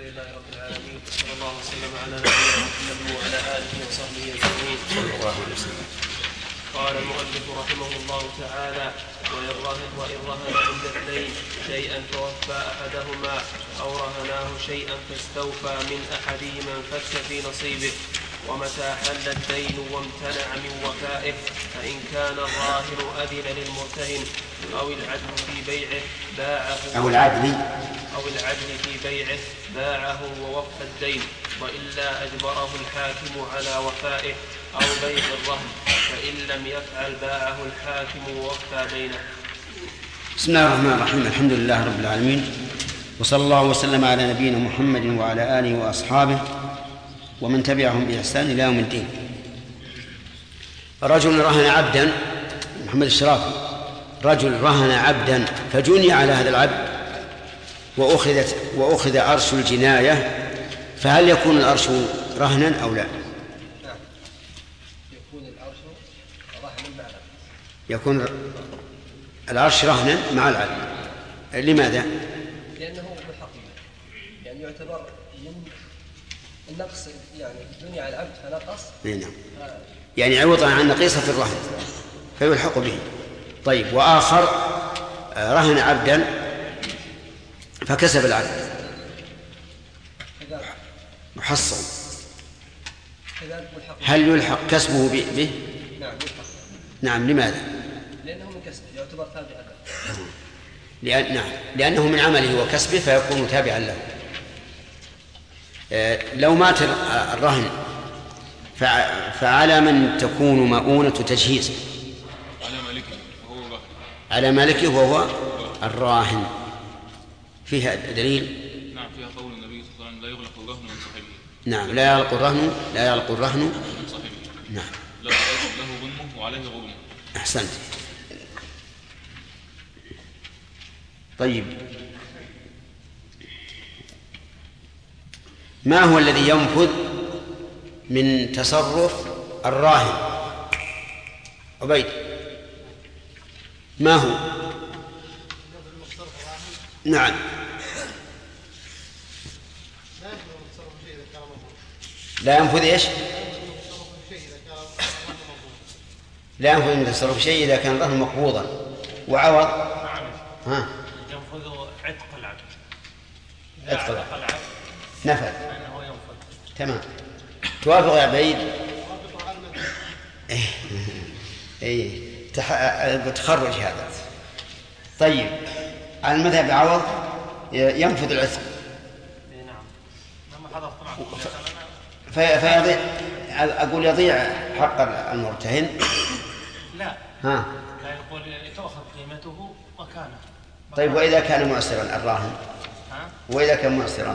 لله رب العالمين، صلى الله وسلم على نبينا محمد وعلى آله وصحبه أجمعين. صلى الله عليه وسلم. قال المؤلف رحمه الله تعالى: وإن رهن عند اثنين شيئا فوفى أحدهما أو رهناه شيئا فاستوفى من أحدهما انفك في نصيبه، ومتى حل الدين وامتنع من وفائه فإن كان الراهن أذن للمرتهن أو العدل في بيعه باعه أو العدل في بيعه باعه ووفى الدين، وإلا أجبره الحاكم على وفائه أو بيع الرهن، فإن لم يفعل باعه الحاكم ووفى بينه.
بسم الله الرحمن الرحيم. الحمد لله رب العالمين، وصلى الله وسلم على نبينا محمد وعلى آله وأصحابه ومن تبعهم بإحسان إلى يوم الدين. رجل رهن عبدا، محمد الشرافي، رجل رهن عبدا فجني على هذا العبد وأخذ عرش الجناية، فهل يكون العرش رهنا أو لا؟ يكون العرش رهنا مع العبد. لماذا؟
لأنه بالحقيقة يعني يعتبر من النقص، يعني الدنيا على العبد فنقص.
نعم. يعني عوضا عن نقيصة الرهن فيلحق به. طيب، وآخر رهن عبدا فكسب العبد محصن، هل يلحق كسبه به؟
نعم يلحق.
نعم. لماذا؟
لأنه من كسبه يعتبر تابعا
له. لأنه من عمله وكسبه فيكون تابعا له. لو مات الرهن فعلى من تكون مؤونة تجهيزه؟ على مالكه وهو الراهن. فيها دليل؟
نعم، فيها قول النبي صلى الله عليه وسلم: لا يغلق الرهن من صاحبه.
نعم، لا يغلق الرهن
من صاحبه.
نعم،
له غنمه وعليه غرمه.
أحسنت. طيب، ما هو الذي ينفذ من تصرف الراهن؟ عبيد، ما هو؟ نعم. لا ينفذ ايش؟ لا ينفذ من تصرف شيء إذا كان الرهن مقبوضا وعوض. ها؟
ينفذ عتق العبد.
عتق العبد نفذ. تمام. توافق يا عبيد؟ تخرج هذا. طيب، على المذهب العوض ينفذ العتق. فيضيع، أقول يضيع حق المرتهن.
لا.
ها؟
لا، يقول تأخذ قيمته وكانه.
طيب، وإذا كان معسرا الراهن؟ وإذا كان معسرا؟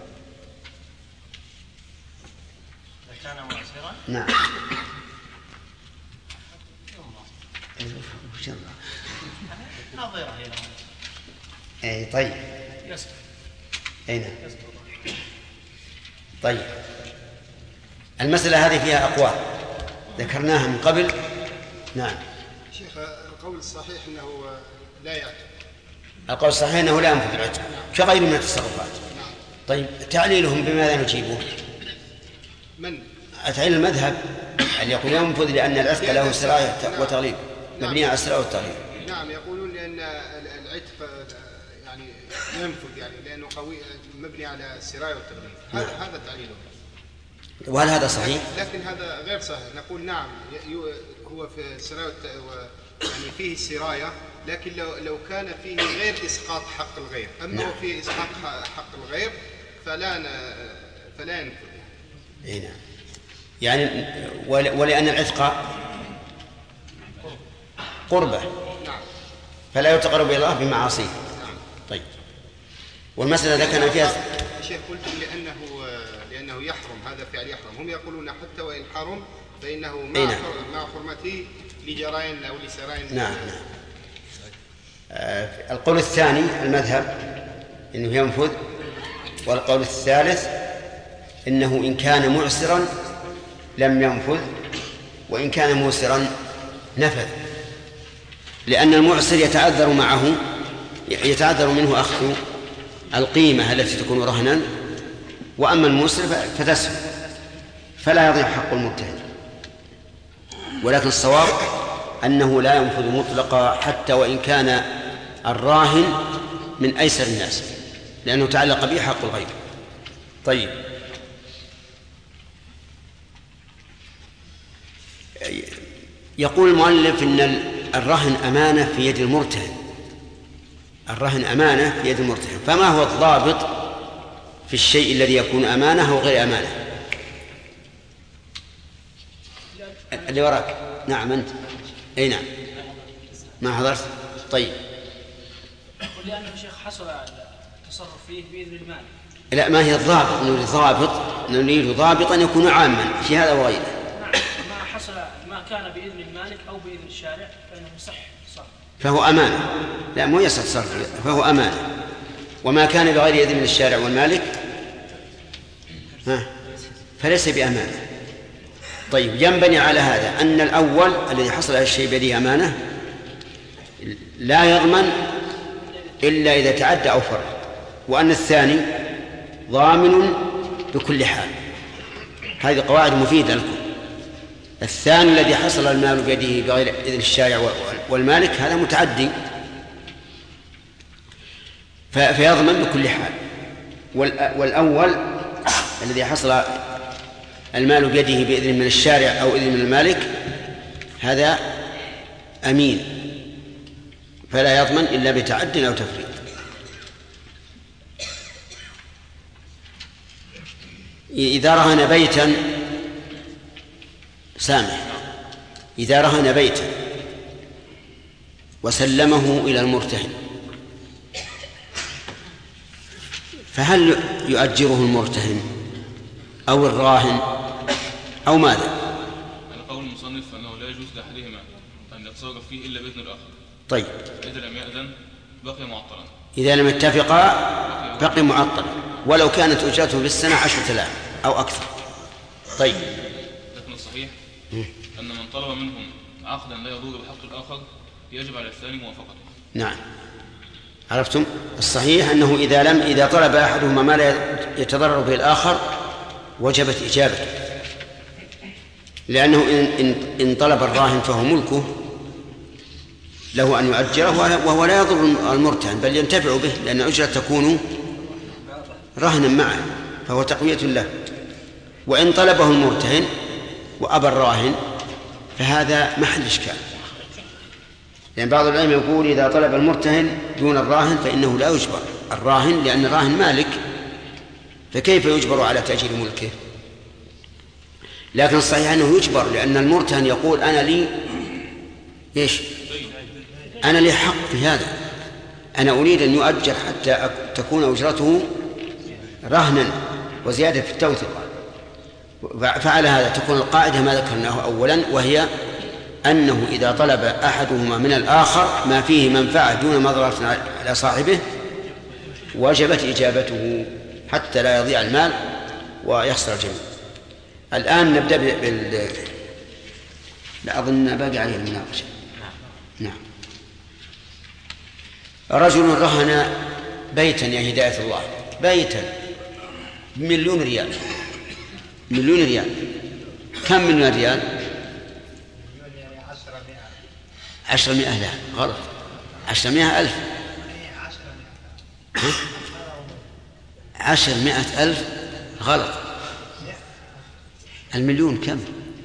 إذا كان معسرا؟
نعم.
نظيرة هنا.
أي طيب.
يسقط.
أين؟ طيب، المسألة هذه فيها أقوال ذكرناها من قبل. نعم.
شيخ، القول الصحيح أنه لا يعتق.
القول الصحيح أنه لا ينفذ العتق كغير من التصرفات.
نعم.
طيب، تعليلهم بماذا نجيبه؟
من؟
تعليل المذهب أن يقول ينفذ لأن العتق له سراية وتغليب.
نعم.
مبنية على السراية والتغليب.
نعم، يقولون لأن العتق يعني ينفذ، يعني لأنه قوي مبني على السراية والتغليب. هذا تعليله.
وهل هذا صحيح؟
لكن هذا غير صحيح. نقول نعم، هو في السراية يعني فيه السراية، لكن لو كان فيه غير إسقاط حق الغير. أما نعم. فيه إسقاط حق الغير فلا ينفذ.
نعم. يعني ولأن العتق قربة.
نعم.
فلا يتقرب إلى الله بمعاصيه.
نعم.
طيب، والمسألة ذكرنا فيها.
الشيخ قلت لأنه يحرم، هذا فعل يحرم. هم يقولون حتى وإن حرم فإنه مع حرمته لجرائم أو لسرائم.
نعم. نعم. القول الثاني المذهب إنه ينفذ، والقول الثالث إنه إن كان معسرا لم ينفذ، وإن كان موسرا نفذ، لأن المعسر يتعذر منه أخذ القيمة التي تكون رهنا وأما المسلم فتسهل فلا يضيع حق المرتهن. ولكن الصواب أنه لا ينفذ مطلقا حتى وإن كان الراهن من أيسر الناس، لأنه تعلق به حق الغير. طيب، يقول المؤلف إن الرهن أمانة في يد المرتهن. الرهن أمانة في يد المرتهن، فما هو الضابط في الشيء الذي يكون أمانة أو غير أمانة؟ اللي وراك. نعم أنت. أي نعم، ما حضرت. طيب،
لأنه شيخ حصل التصرف فيه بإذن المال.
لا، ما هي الضابط؟ نريد ضابطا يكون عاما في هذا وغيره.
ما حصل ما كان بإذن المالك أو بإذن الشارع فإنه صح صرف،
فهو أمانة. لا، مو يصح صرف، فهو أمانة. وما كان بغير إذن من الشارع والمالك فليس بأمانة. طيب، ينبني على هذا أن الأول الذي حصل على الشيء بيده أمانة لا يضمن إلا إذا تعدى أو فرط، وأن الثاني ضامن بكل حال. هذه قواعد مفيدة لكم. الثاني الذي حصل المال بيده بغير إذن الشارع والمالك هذا متعدي فيضمن بكل حال. والأول الذي حصل المال بيده بإذن من الشارع أو إذن من المالك هذا أمين فلا يضمن إلا بتعد أو تفريط. إذا رهن بيتا إذا رهن بيتا وسلمه إلى المرتهن فهل يؤجره المرتهن أو الراهن أو ماذا؟
على قول المصنف أنه لا يجوز لأحدهما أن يتصرف فيه إلا بإذن الآخر.
طيب،
إذا لم يأذن بقي معطلا.
إذا لم يتفقا بقي معطلا ولو كانت أجرته بالسنة 10,000 أو أكثر. طيب،
لكن الصحيح أن من طلب منهم عقدا لا يضر بحق الآخر يجب على الثاني موافقته.
نعم، عرفتم؟ الصحيح أنه إذا طلب أحدهما ما لا يتضرر به الآخر وجبت إجابته، لأنه إن طلب الراهن فهو ملكه له أن يؤجره وهو لا يضر المرتهن بل ينتفع به، لأن الأجرة تكون رهنا معه فهو تقوية له. وإن طلبه المرتهن وأبى الراهن فهذا محل إشكال، لأن بعض العلماء يقول إذا طلب المرتهن دون الراهن فإنه لا يجبر الراهن، لأن الراهن مالك فكيف يجبر على تأجير ملكه؟ لكن الصحيح أنه يجبر، لأن المرتهن يقول أنا لي أنا لي حق في هذا، أنا أريد أن يؤجر حتى تكون أجرته رهنا وزيادة في التوثيق. فعلى هذا تكون القاعدة ما ذكرناه أولا، وهي أنه إذا طلب أحدهما من الآخر ما فيه منفعة دون مضرة على صاحبه وجبت إجابته حتى لا يضيع المال ويخسر الجميع. الآن نبدأ لا أظن باقي عليه المناقشة. نعم. رجل رهن بيتا يا هداية الله، بيتا ب1,000,000 ريال. 1,000,000 ريال. كم مليون ريال؟ 10,000. لا غلط، 10,000,000. 10,000,000 غلط. 1,000,000 كم؟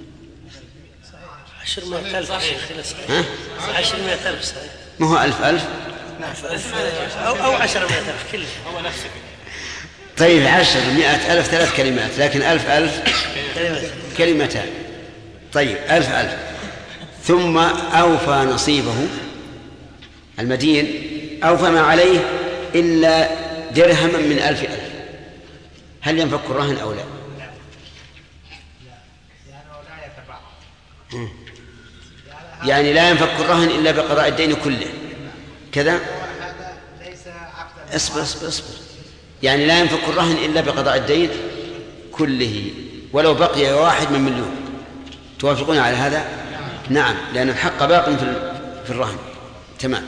10,000,000 صحيح. 10,000,000 صحيح.
ما هو 1000
أو 10,000,000 كله
هو نفسه.
طيب 10,000,000 3 كلمات، لكن 1000 كلمتان. طيب 1000 ثم أوفى نصيبه المدين، أوفى ما عليه إلا درهما من 1000. هل ينفك الرهن أو لا؟ يعني لا ينفك الرهن إلا بقضاء الدين كله كذا. اصبر يعني لا ينفك الرهن إلا بقضاء الدين كله ولو بقي 1 من 1,000,000. توافقون على هذا؟ نعم، لأن الحق باق في الرهن. تمام.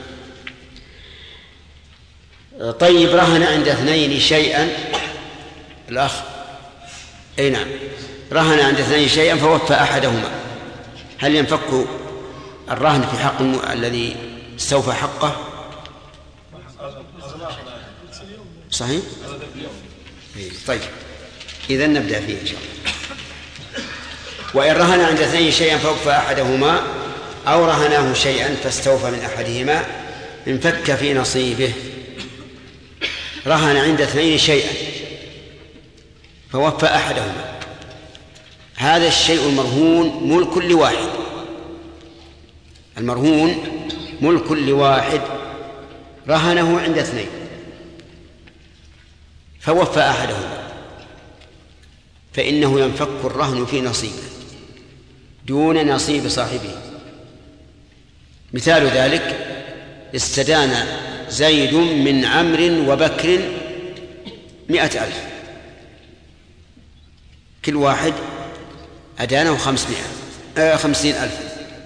طيب، رهن عند 2 شيئا، الأخ أي نعم، رهن عند اثنين شيئا فوفى أحدهما، هل ينفك الرهن في حق الذي استوفى حقه؟ صحيح؟ طيب، إذن نبدأ فيه إن شاء الله. وإن رهن عند اثنين شيئا فوفى أحدهما أو رهناه شيئا فاستوفى من أحدهما انفك في نصيبه. رهن عند اثنين شيئا فوفى أحدهما، هذا الشيء المرهون ملك لواحد، المرهون ملك لواحد رهنه عند اثنين فوفى أحدهما، فإنه ينفك الرهن في نصيبه دون نصيب صاحبه. مثال ذلك: استدان زيد من عمرو وبكر 100,000، كل واحد أدانه 50,000،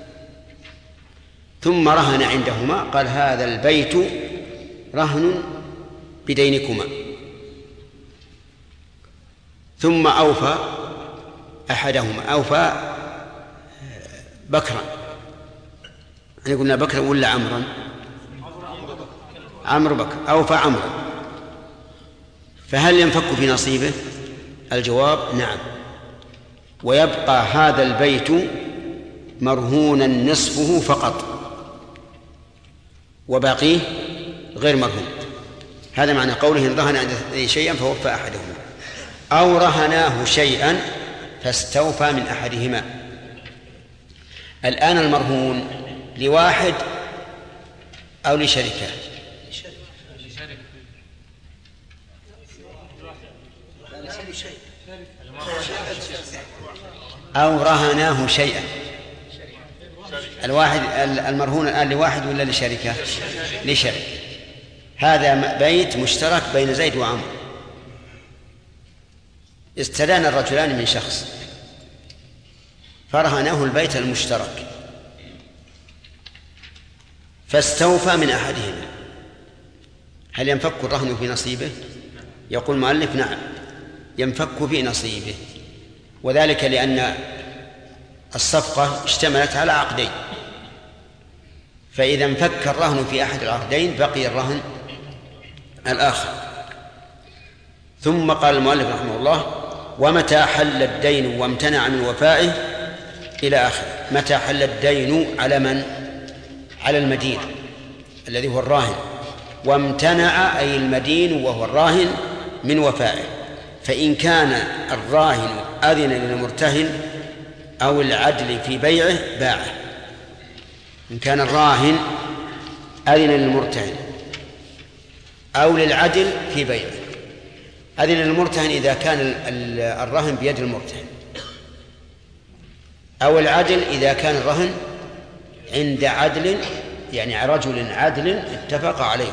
ثم رهن عندهما، قال: هذا البيت رهن بدينكما، ثم أوفى أحدهما، أوفى بكرا، يعني قلنا بكرا ولا عمرا؟ عمرو بكر، أوفى عمرا، فهل ينفك في نصيبه؟ الجواب: نعم، ويبقى هذا البيت مرهونا نصفه فقط وباقيه غير مرهون. هذا معنى قوله: إن رهن عند شيئا فوفى أحدهما أو رهناه شيئا فاستوفى من أحدهما. الآن المرهون لواحد أو لشركة؟ أو رهناه شيئا. الواحد المرهون الآن لواحد ولا لشركة؟ لشركة. هذا بيت مشترك بين زيد وعمرو، استدان الرجلان من شخص فرهناه البيت المشترك فاستوفى من أحدهما، هل ينفك الرهن في نصيبه؟ يقول المؤلف: نعم، ينفك في نصيبه، وذلك لأن الصفقة اشتملت على عقدين، فإذا انفك الرهن في أحد العقدين بقي الرهن الآخر. ثم قال المؤلف رحمه الله: ومتى حل الدين وامتنع من وفائه إلى آخره. متى حل الدين على من؟ على المدين الذي هو الراهن، وامتنع أي المدين وهو الراهن من وفائه. فإن كان الراهن أذن للمرتهن أو العدل في بيعه باعه. إن كان الراهن أذن للمرتهن أو للعدل في بيعه. أذن للمرتهن إذا كان الرهن بيد المرتهن، أو العدل إذا كان الرهن عند عدل، يعني رجل عدل اتفق عليه.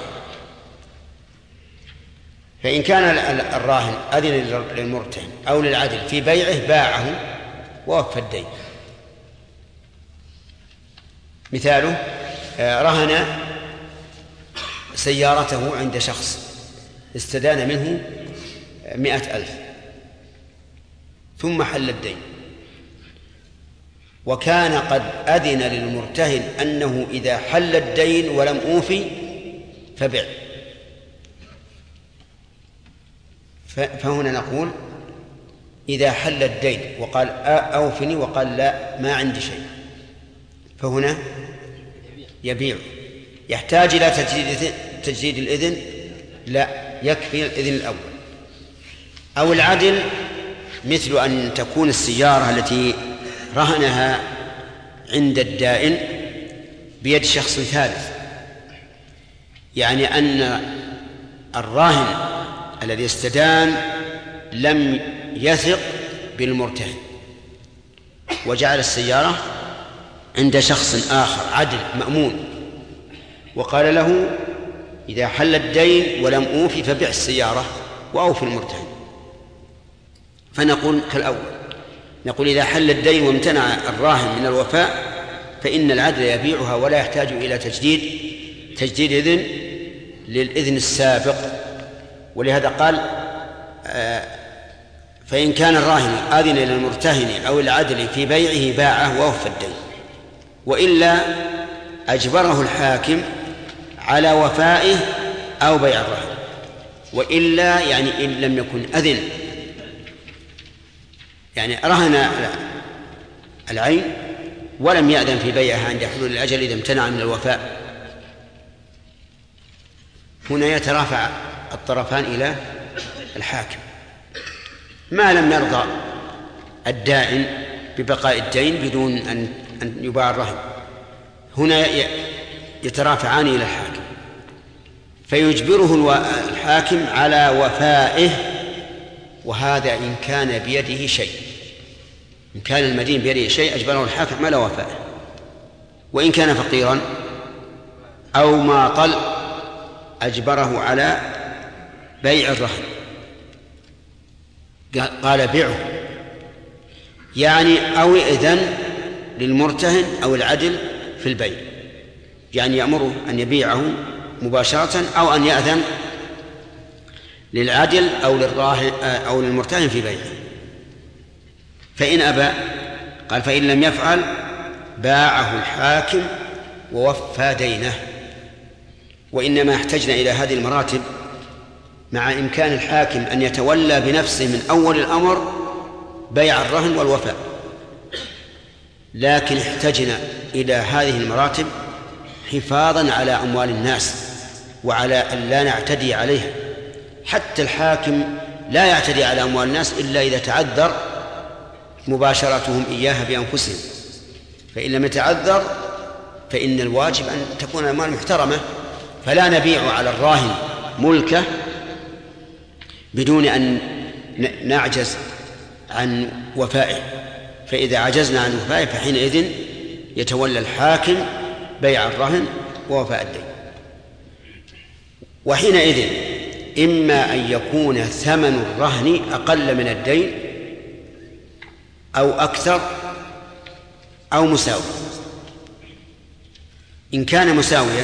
فإن كان الراهن أذن للمرتهن أو للعدل في بيعه باعه ووفى الدين. مثاله: رهن سيارته عند شخص استدان منه 100,000 ثم حل الدين، وكان قد أذن للمرتهن أنه إذا حل الدين ولم أوفي فبع، فهنا نقول: إذا حل الدين وقال أوفني وقال لا ما عندي شيء، فهنا يبيع. يحتاج إلى تجديد الإذن؟ لا، يكفي الإذن الأول. أو العدل مثل أن تكون السيارة التي رهنها عند الدائن بيد شخص ثالث، يعني أن الراهن الذي استدان لم يثق بالمرتهن وجعل السيارة عند شخص آخر عدل مأمون، وقال له: إذا حل الدين ولم أوفي فبع السيارة وأوفي المرتهن. فنقول كالأول، نقول: إذا حل الدين وامتنع الراهن من الوفاء فإن العدل يبيعها ولا يحتاج إلى تجديد إذن للإذن السابق. ولهذا قال فإن كان الراهن آذن للمرتهن أو العدل في بيعه باعه ووفى الدين، وإلا أجبره الحاكم على وفائه أو بيع الرهن. وإلا يعني إن لم يكن أذن، يعني رهن العين ولم يأذن في بيعها عند حلول الأجل إذا امتنع من الوفاء، هنا يترافع الطرفان إلى الحاكم ما لم يرضى الدائن ببقاء الدين بدون أن يباع الرهن، هنا يترافعان إلى الحاكم فيجبره الحاكم على وفائه، وهذا إن كان بيده شيء، إن كان المدين بيده شيء أجبره الحاكم على وفائه. وإن كان فقيرا أو ماطل أجبره على بيع الرهن، قال بيعه يعني أو إذن للمرتهن أو العدل في البيع، يعني يأمره أن يبيعه مباشرة أو أن يأذن للعدل أو للمرتهن في بيعه. فإن أبى قال فإن لم يفعل باعه الحاكم ووفى دينه. وإنما احتجنا إلى هذه المراتب مع إمكان الحاكم أن يتولى بنفسه من أول الأمر بيع الرهن والوفاء، لكن احتجنا إلى هذه المراتب حفاظا على أموال الناس وعلى أن لا نعتدي عليها. حتى الحاكم لا يعتدي على أموال الناس إلا إذا تعذر مباشرتهم إياها بأنفسهم، فإن لم يتعذر فإن الواجب أن تكون الأموال محترمة، فلا نبيع على الراهن ملكه بدون أن نعجز عن وفائه، فإذا عجزنا عن وفائه فحينئذ يتولى الحاكم بيع الرهن ووفاء الدين. وحينئذ إما أن يكون ثمن الرهن أقل من الدين أو أكثر أو مساوي. إن كان مساويا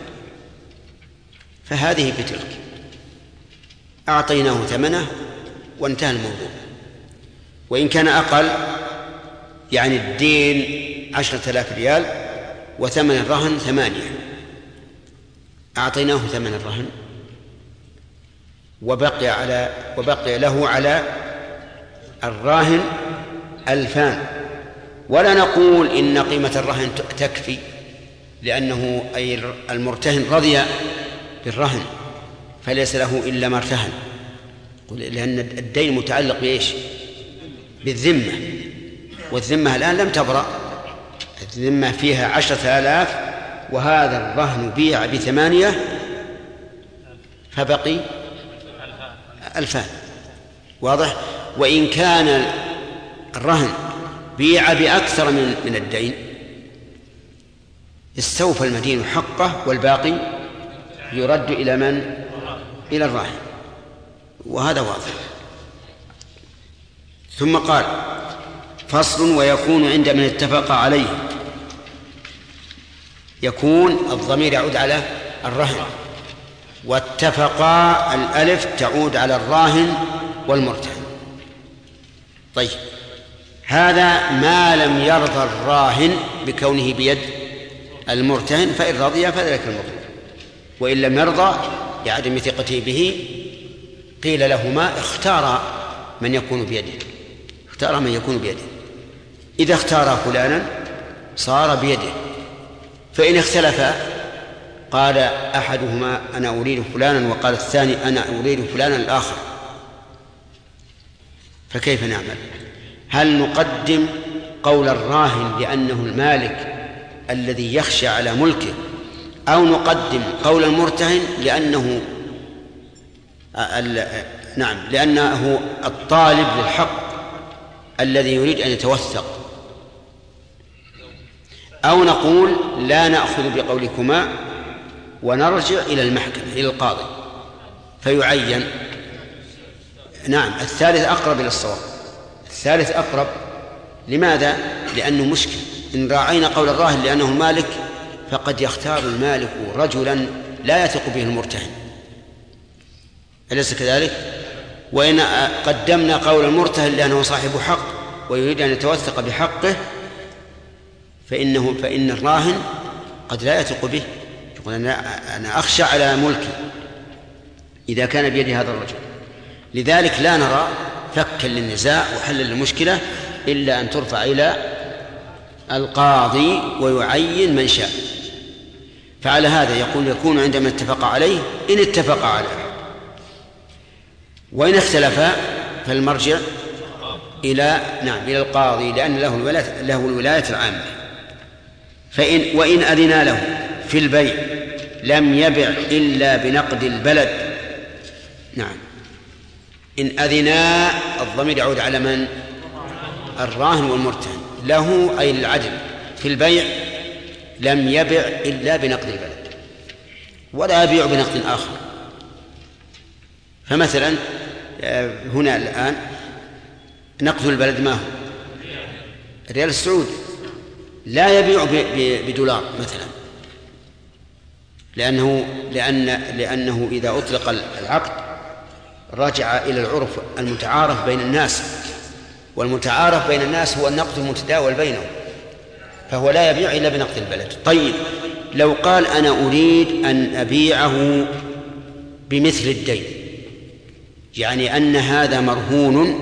فهذه بتلك، أعطيناه ثمنه وانتهى الموضوع. وإن كان أقل يعني الدين 10,000 ريال وثمن الرهن 8، أعطيناه ثمن الرهن وبقي له على الراهن 2000، ولا نقول إن قيمة الرهن تكفي، لأنه أي المرتهن رضي بالرهن فليس له إلا ما ارتهن، لأن الدين متعلق بإيش؟ بالذمة، والذمة الآن لم تبرأ، الذمة فيها 10,000 وهذا الرهن بيع ب8 فبقي 2000. واضح؟ وإن كان الرهن بيع بأكثر من الدين استوفى المدين حقه والباقي يرد إلى من؟ إلى الراهن، وهذا واضح. ثم قال فصل ويكون عند من اتفق عليه. يكون الضمير يعود على الرهن، واتفقا الألف تعود على الراهن والمرتهن. طيب هذا ما لم يرضى الراهن بكونه بيد المرتهن، فإن رضي فذلك المطلوب، وإن لم يرضى لعدم ثقته به قيل لهما اختار من يكون بيده، اختار من يكون بيده. إذا اختار فلانا صار بيده، فإن اختلفا قال أحدهما أنا أريد فلانا وقال الثاني أنا أريد فلانا الآخر، فكيف نعمل؟ هل نقدم قول الراهن لأنه المالك الذي يخشى على ملكه، أو نقدم قول المرتهن لأنه الطالب للحق الذي يريد أن يتوثق، أو نقول لا نأخذ بقولكما ونرجع إلى المحكمة إلى القاضي فيعين؟ نعم، الثالث أقرب إلى الصواب، الثالث أقرب. لماذا؟ لأنه مشكل. إن راعينا قول الراهن لأنه المالك فقد يختار المالك رجلا لا يثق به المرتهن، أليس كذلك؟ وإن قدمنا قول المرتهن لأنه صاحب حق ويريد أن يتوثق بحقه فإن الراهن قد لا يثق به، يقول أنا أخشى على ملكي إذا كان بيد هذا الرجل. لذلك لا نرى فكا للنزاع وحلا للمشكلة إلا أن ترفع إلى القاضي ويعين من شاء. فعلى هذا يقول يكون عندما اتفق عليه إن اتفق عليه، وإن اختلفا فالمرجع إلى القاضي لأن له الولاية العامة. وإن أذنا له في البيع لم يبع إلا بنقد البلد. نعم، إن أذنا الضمير يعود على من؟ الراهن والمرتهن. له أي العدل في البيع لم يبع إلا بنقد البلد ولا يبيع بنقد آخر. فمثلا هنا الآن نقد البلد ما هو؟ الريال السعودي، لا يبيع بدولار مثلا، لأنه إذا أطلق العقد رجع إلى العرف المتعارف بين الناس، والمتعارف بين الناس هو النقد المتداول بينهم، فهو لا يبيع إلا بنقد البلد. طيب لو قال أنا أريد أن أبيعه بمثل الدين، يعني أن هذا مرهون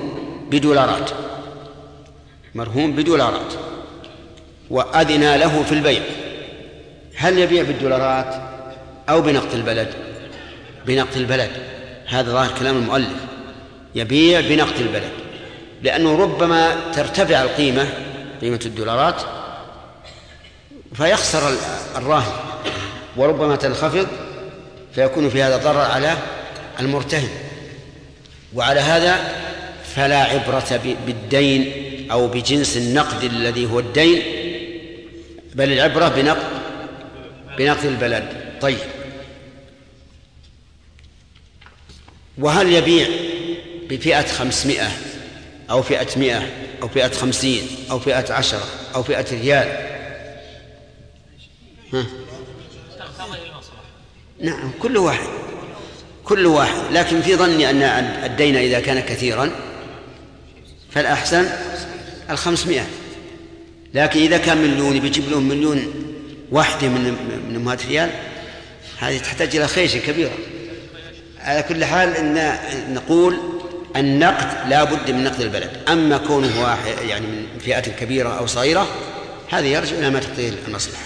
بدولارات وأذن له في البيع، هل يبيع بالدولارات أو بنقد البلد؟ بنقد البلد. هذا ظاهر كلام المؤلف، يبيع بنقد البلد، لأنه ربما ترتفع قيمة الدولارات فيخسر الراهن، وربما تنخفض فيكون في هذا ضرر على المرتهن. وعلى هذا فلا عبرة بالدين أو بجنس النقد الذي هو الدين، بل العبرة بنقد البلد. طيب، وهل يبيع بفئة 500 أو فئة 100 أو فئة 50 أو فئة 10 أو فئة ريال؟ نعم، كل واحد، لكن في ظني أن الدين إذا كان كثيرا فالأحسن 500، لكن إذا كان مليون بيجيب لهم مليون واحدة من أمهات ريال، هذه تحتاج إلى خيشة كبيرة. على كل حال إن نقول النقد لا بد من نقد البلد، أما كونه واحد يعني من فئة كبيرة أو صغيرة هذا يرجع إلى ما تقتضيه المصلحة.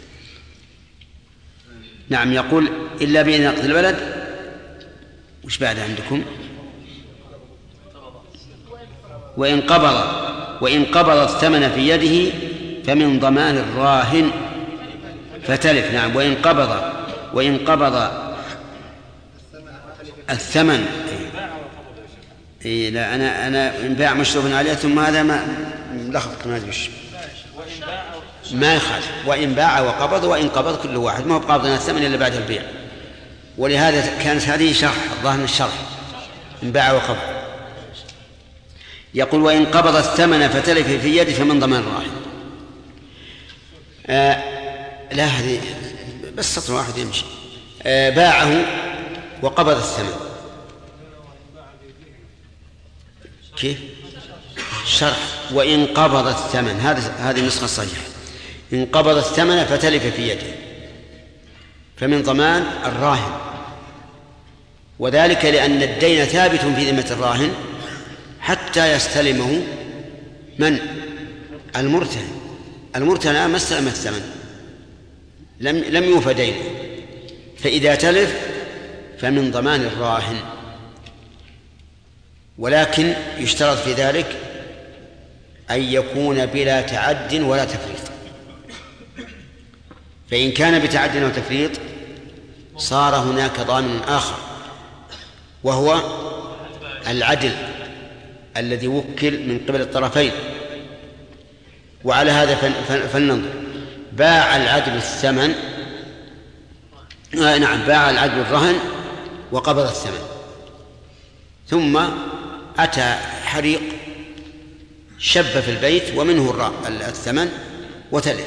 نعم، يقول إلا بنقد البلد. وش بعد عندكم؟ وإن قبض الثمن في يده فمن ضمان الراهن فتلف. نعم، وإن قبض الثمن. لا، أنا إن باع مشروب عليه ثم هذا ما لخبط ما أدري ما يخالف. وإن باع وقبض، وإن قبض كل واحد، ما هو قابضنا الثمن إلا بعد البيع. ولهذا كانت هذه شرح الظاهر من الشرح، إن باع وقبض. يقول وإن قبض الثمن فتلف في يده فمن ضمان الراهن. لا، هذه بس سطر واحد يمشي. باعه وقبض الثمن، كيف؟ شرح وإن قبض الثمن، هذه النسخة الصحيحة. إن قبض الثمن فتلف في يده فمن ضمان الراهن، وذلك لأن الدين ثابت في ذمة الراهن حتى يستلمه من؟ المرتهن ما استلم الثمن، لم يوفى دينه، فإذا تلف فمن ضمان الراهن. ولكن يشترط في ذلك أن يكون بلا تعد ولا تفريط، فإن كان بتعد وتفريط صار هناك ضامن آخر وهو العدل الذي وكل من قبل الطرفين. وعلى هذا فلننظر. باع العدل الثمن، باع العدل الرهن وقبض الثمن، ثم أتى حريق شب في البيت ومنه الثمن وتلف،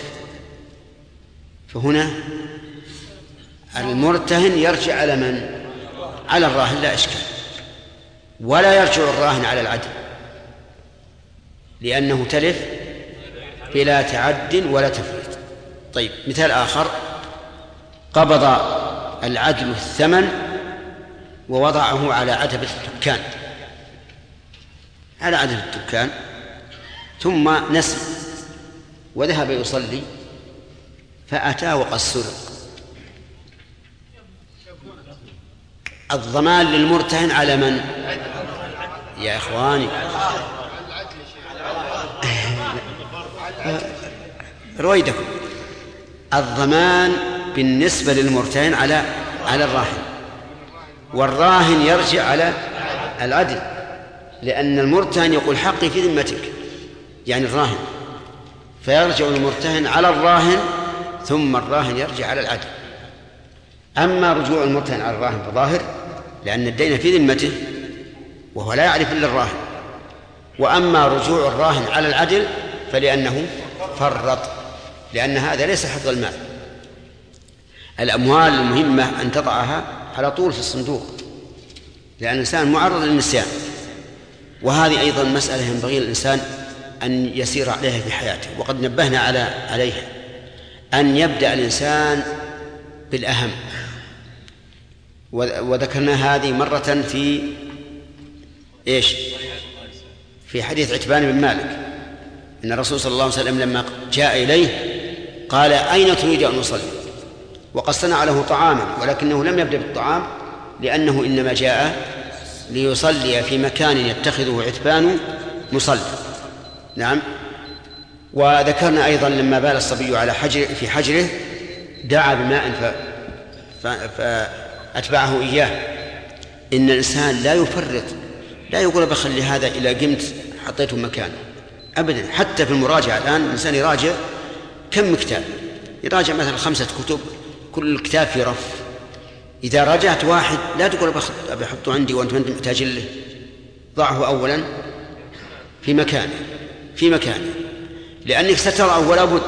فهنا المرتهن يرجع على من؟ على الراهن، لا إشكال. ولا يرجع الراهن على العدل لأنه تلف بلا تعد ولا تفريط. طيب مثال آخر: قبض العدل الثمن ووضعه على عتبة الدكان، على عتبة الدكان، ثم نسي وذهب يصلي فأتى وقد سرق. الضمان للمرتهن على من؟ يا إخواني رويدكم، الضمان بالنسبة للمرتهن على الراهن، والراهن يرجع على العدل، لأن المرتهن يقول حقي في ذمتك، يعني الراهن، فيرجع المرتهن على الراهن ثم الراهن يرجع على العدل. أما رجوع المرتهن على الراهن فظاهر، لأن الدين في ذمته وهو لا يعرف إلا الراهن. وأما رجوع الراهن على العدل فلأنه فرط، لأن هذا ليس حفظ المال. الأموال المهمة أن تضعها على طول في الصندوق، لأن الإنسان معرض للنسيان، وهذه أيضا مسألة ينبغي للإنسان أن يسير عليها في حياته، وقد نبهنا عليها، أن يبدأ الإنسان بالأهم. وذكرنا هذه مرة في حديث عتبان بن مالك، إن الرسول صلى الله عليه وسلم لما جاء إليه قال: أين تريد أن أصلي؟ وقد صنع له طعاما، ولكنه لم يبدأ بالطعام لأنه إنما جاء ليصلي في مكان يتخذه عتبان مصلى. نعم. وذكرنا أيضا لما بال الصبي على في حجره دعا بماء فأتبعه إياه. إن الإنسان لا يفرط، لا يقول بخلي هذا إلى قمت حطيته مكانه أبدا. حتى في المراجعة الآن الإنسان يراجع كم كتاب، يراجع مثلا 5 كتب، كل كتاب في رف. إذا راجعت واحد لا تقول بحطه عندي وأنت ما محتاج له، ضعه أولا في مكانه لأنك سترى ولا بد.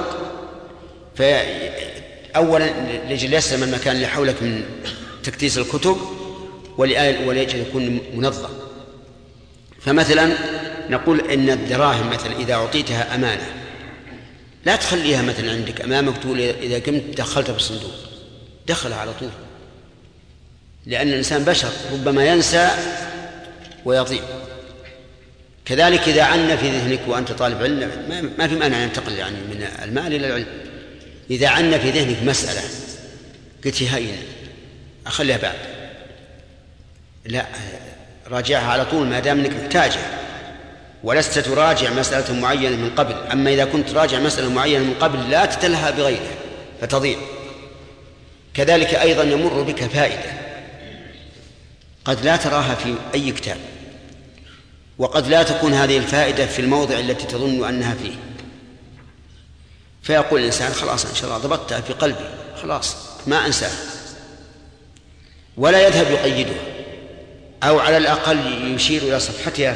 فأولا لجل يسلم المكان اللي حولك من تكتيس الكتب، وليجل يكون منظم. فمثلا نقول إن الدراهم مثلا إذا أعطيتها أمانة لا تخليها مثلا عندك أمامك تقول إذا قمت دخلتها في الصندوق، دخلها على طول، لأن الإنسان بشر ربما ينسى ويضيع. كذلك إذا عنا في ذهنك وأنت طالب علم، ما في مانع أن ينتقل يعني من المال إلى العلم. إذا عنا في ذهنك مسألة قلت هينة أخليها بعد، لا، راجعها على طول ما دام أنك محتاجها، ولست تراجع مسألة معينة من قبل. أما إذا كنت راجع مسألة معينة من قبل لا تتلها بغيرها فتضيع. كذلك أيضا يمر بك فائدة قد لا تراها في أي كتاب، وقد لا تكون هذه الفائدة في الموضع التي تظن أنها فيه، فيقول الإنسان خلاص إن شاء الله ضبطتها في قلبي، خلاص ما أنساها، ولا يذهب يقيدها، أو على الأقل يشير إلى صفحتها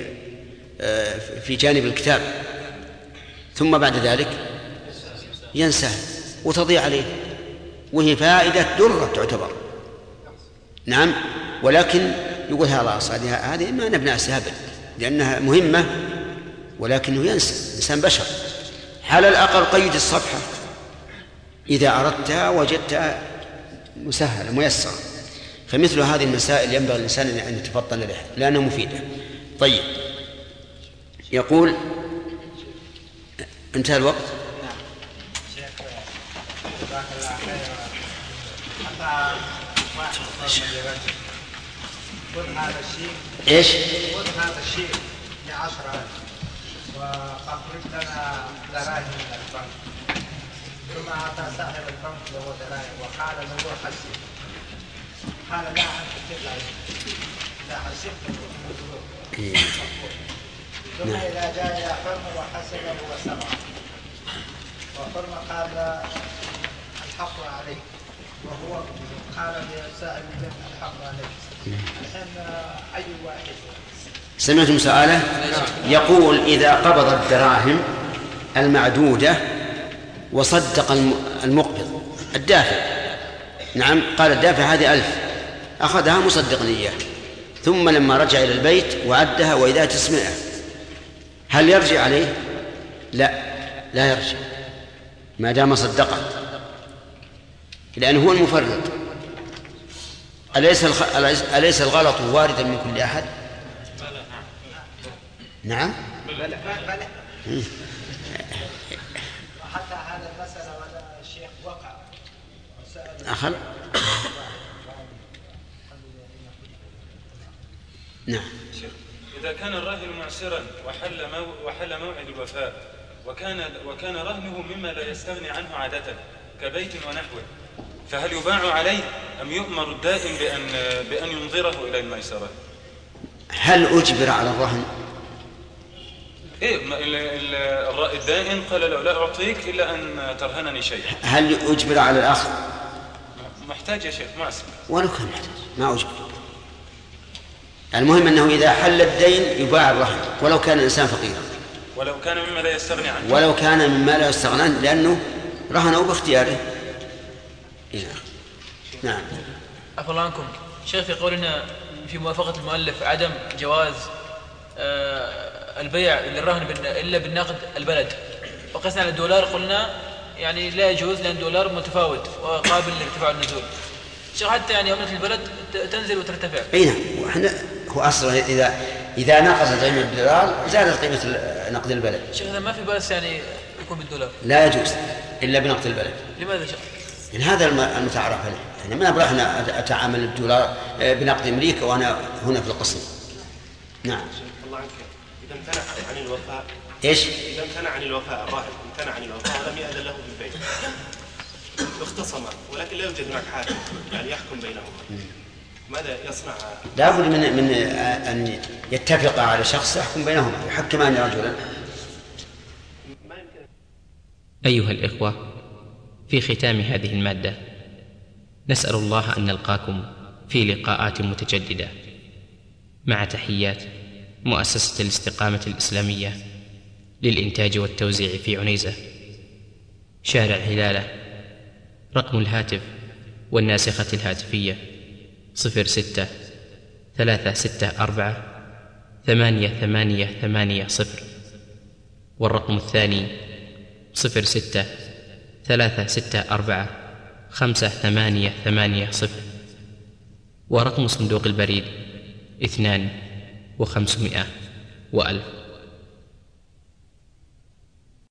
في جانب الكتاب، ثم بعد ذلك ينساها وتضيع عليه، وهي فائدة درة تعتبر. نعم. ولكن يقول خلاص هذه ما نبنى أبدا لأنها مهمة، ولكنه ينسى، الإنسان بشر. على الأقل قيد الصفحة إذا أردتها وجدتها مسهلة ميسرة. فمثل هذه المسائل ينبغي الإنسان أن يتفطن لها لأنها مفيدة. طيب، يقول انتهى الوقت.
هذا الشيء
ايش؟
هذا الشيء ب10,000 وأخرج لنا دراهم من البنك، ثم أعطى صاحب البنك له دراهم وقال له حسب، قال لا أنت لا حسبت ثم إذا جاء إلى حرم وحسبه وسمع، وحرم قال الحق عليك، وهو قال لسائل الجنة الحق عليك. أي واحد
سمعتم سؤاله؟ يقول إذا قبض الدراهم المعدودة وصدق المقبض الدافع، نعم، قال الدافع هذه 1000، أخذها مصدقا إياه، ثم لما رجع إلى البيت وعدها وإذا 900، هل يرجع عليه؟ لا يرجع ما دام صدقه، لأنه هو المفرط. أليس الغلط واردا من كل أحد؟ نعم.
حتى هذا المسألة وهذا الشيخ وقع
أخل. نعم.
إذا كان الراهن معسرا وحل موعد الوفاء وكان رهنه مما لا يستغني عنه عادة كبيت ونحوه، فهل يباع عليه أم يؤمر الدائن بأن ينظره إلى الميسرة؟
هل أجبر على الرهن؟
إيه، الدائن قال له لا أعطيك إلا أن ترهنني شيء.
هل أجبر على الأخذ؟
محتاج يا شيخ، معسر.
ولو كان محتاج ما أجبر. المهم أنه إذا حل الدين يباع الرهن ولو كان الإنسان فقيرا،
ولو كان مما لا يستغني عنه،
ولو كان مما لا يستغني عنه، لأنه رهنه باختياره. نعم.
عفوا الله عنكم شيخ، في قولنا في موافقة المؤلف عدم جواز البيع للرهن إلا بالنقد البلد، وقسنا على الدولار قلنا يعني لا يجوز لأن الدولار متفاوت وقابل للارتفاع والنزول. شيخ حتى يعني عملة البلد تنزل وترتفع.
أي نعم. هو أصلا إذا نقصت قيمة الدولار زادت قيمة نقد البلد.
شيخ هذا ما في بأس يعني يكون بالدولار؟
لا يجوز إلا بنقد البلد.
لماذا شيخ؟
يعني هذا المتعارف عليه. يعني ما أبغى أنا أتعامل الدولار بنقد أمريكا وأنا هنا في القصر. نعم.
الله عنك، إذا امتنع عن الوفاء.
إيش؟
إذا امتنع عن الوفاء الراهن، امتنع عن الوفاء ولم يأذن له بالبيع، اختصما ولكن لا يوجد هناك حاكم يعني يحكم بينهما، ماذا يصنع؟
لا بد من أن يتفق على شخص يحكم بينهما، يحكمان رجلا.
أيها الإخوة، في ختام هذه المادة نسأل الله أن نلقاكم في لقاءات متجددة، مع تحيات مؤسسة الاستقامة الإسلامية للإنتاج والتوزيع في عنيزة، شارع هلالة. رقم الهاتف والناسخة الهاتفية 06-364-8880، والرقم الثاني 06-364-5880، ورقم صندوق البريد 2500 و1000.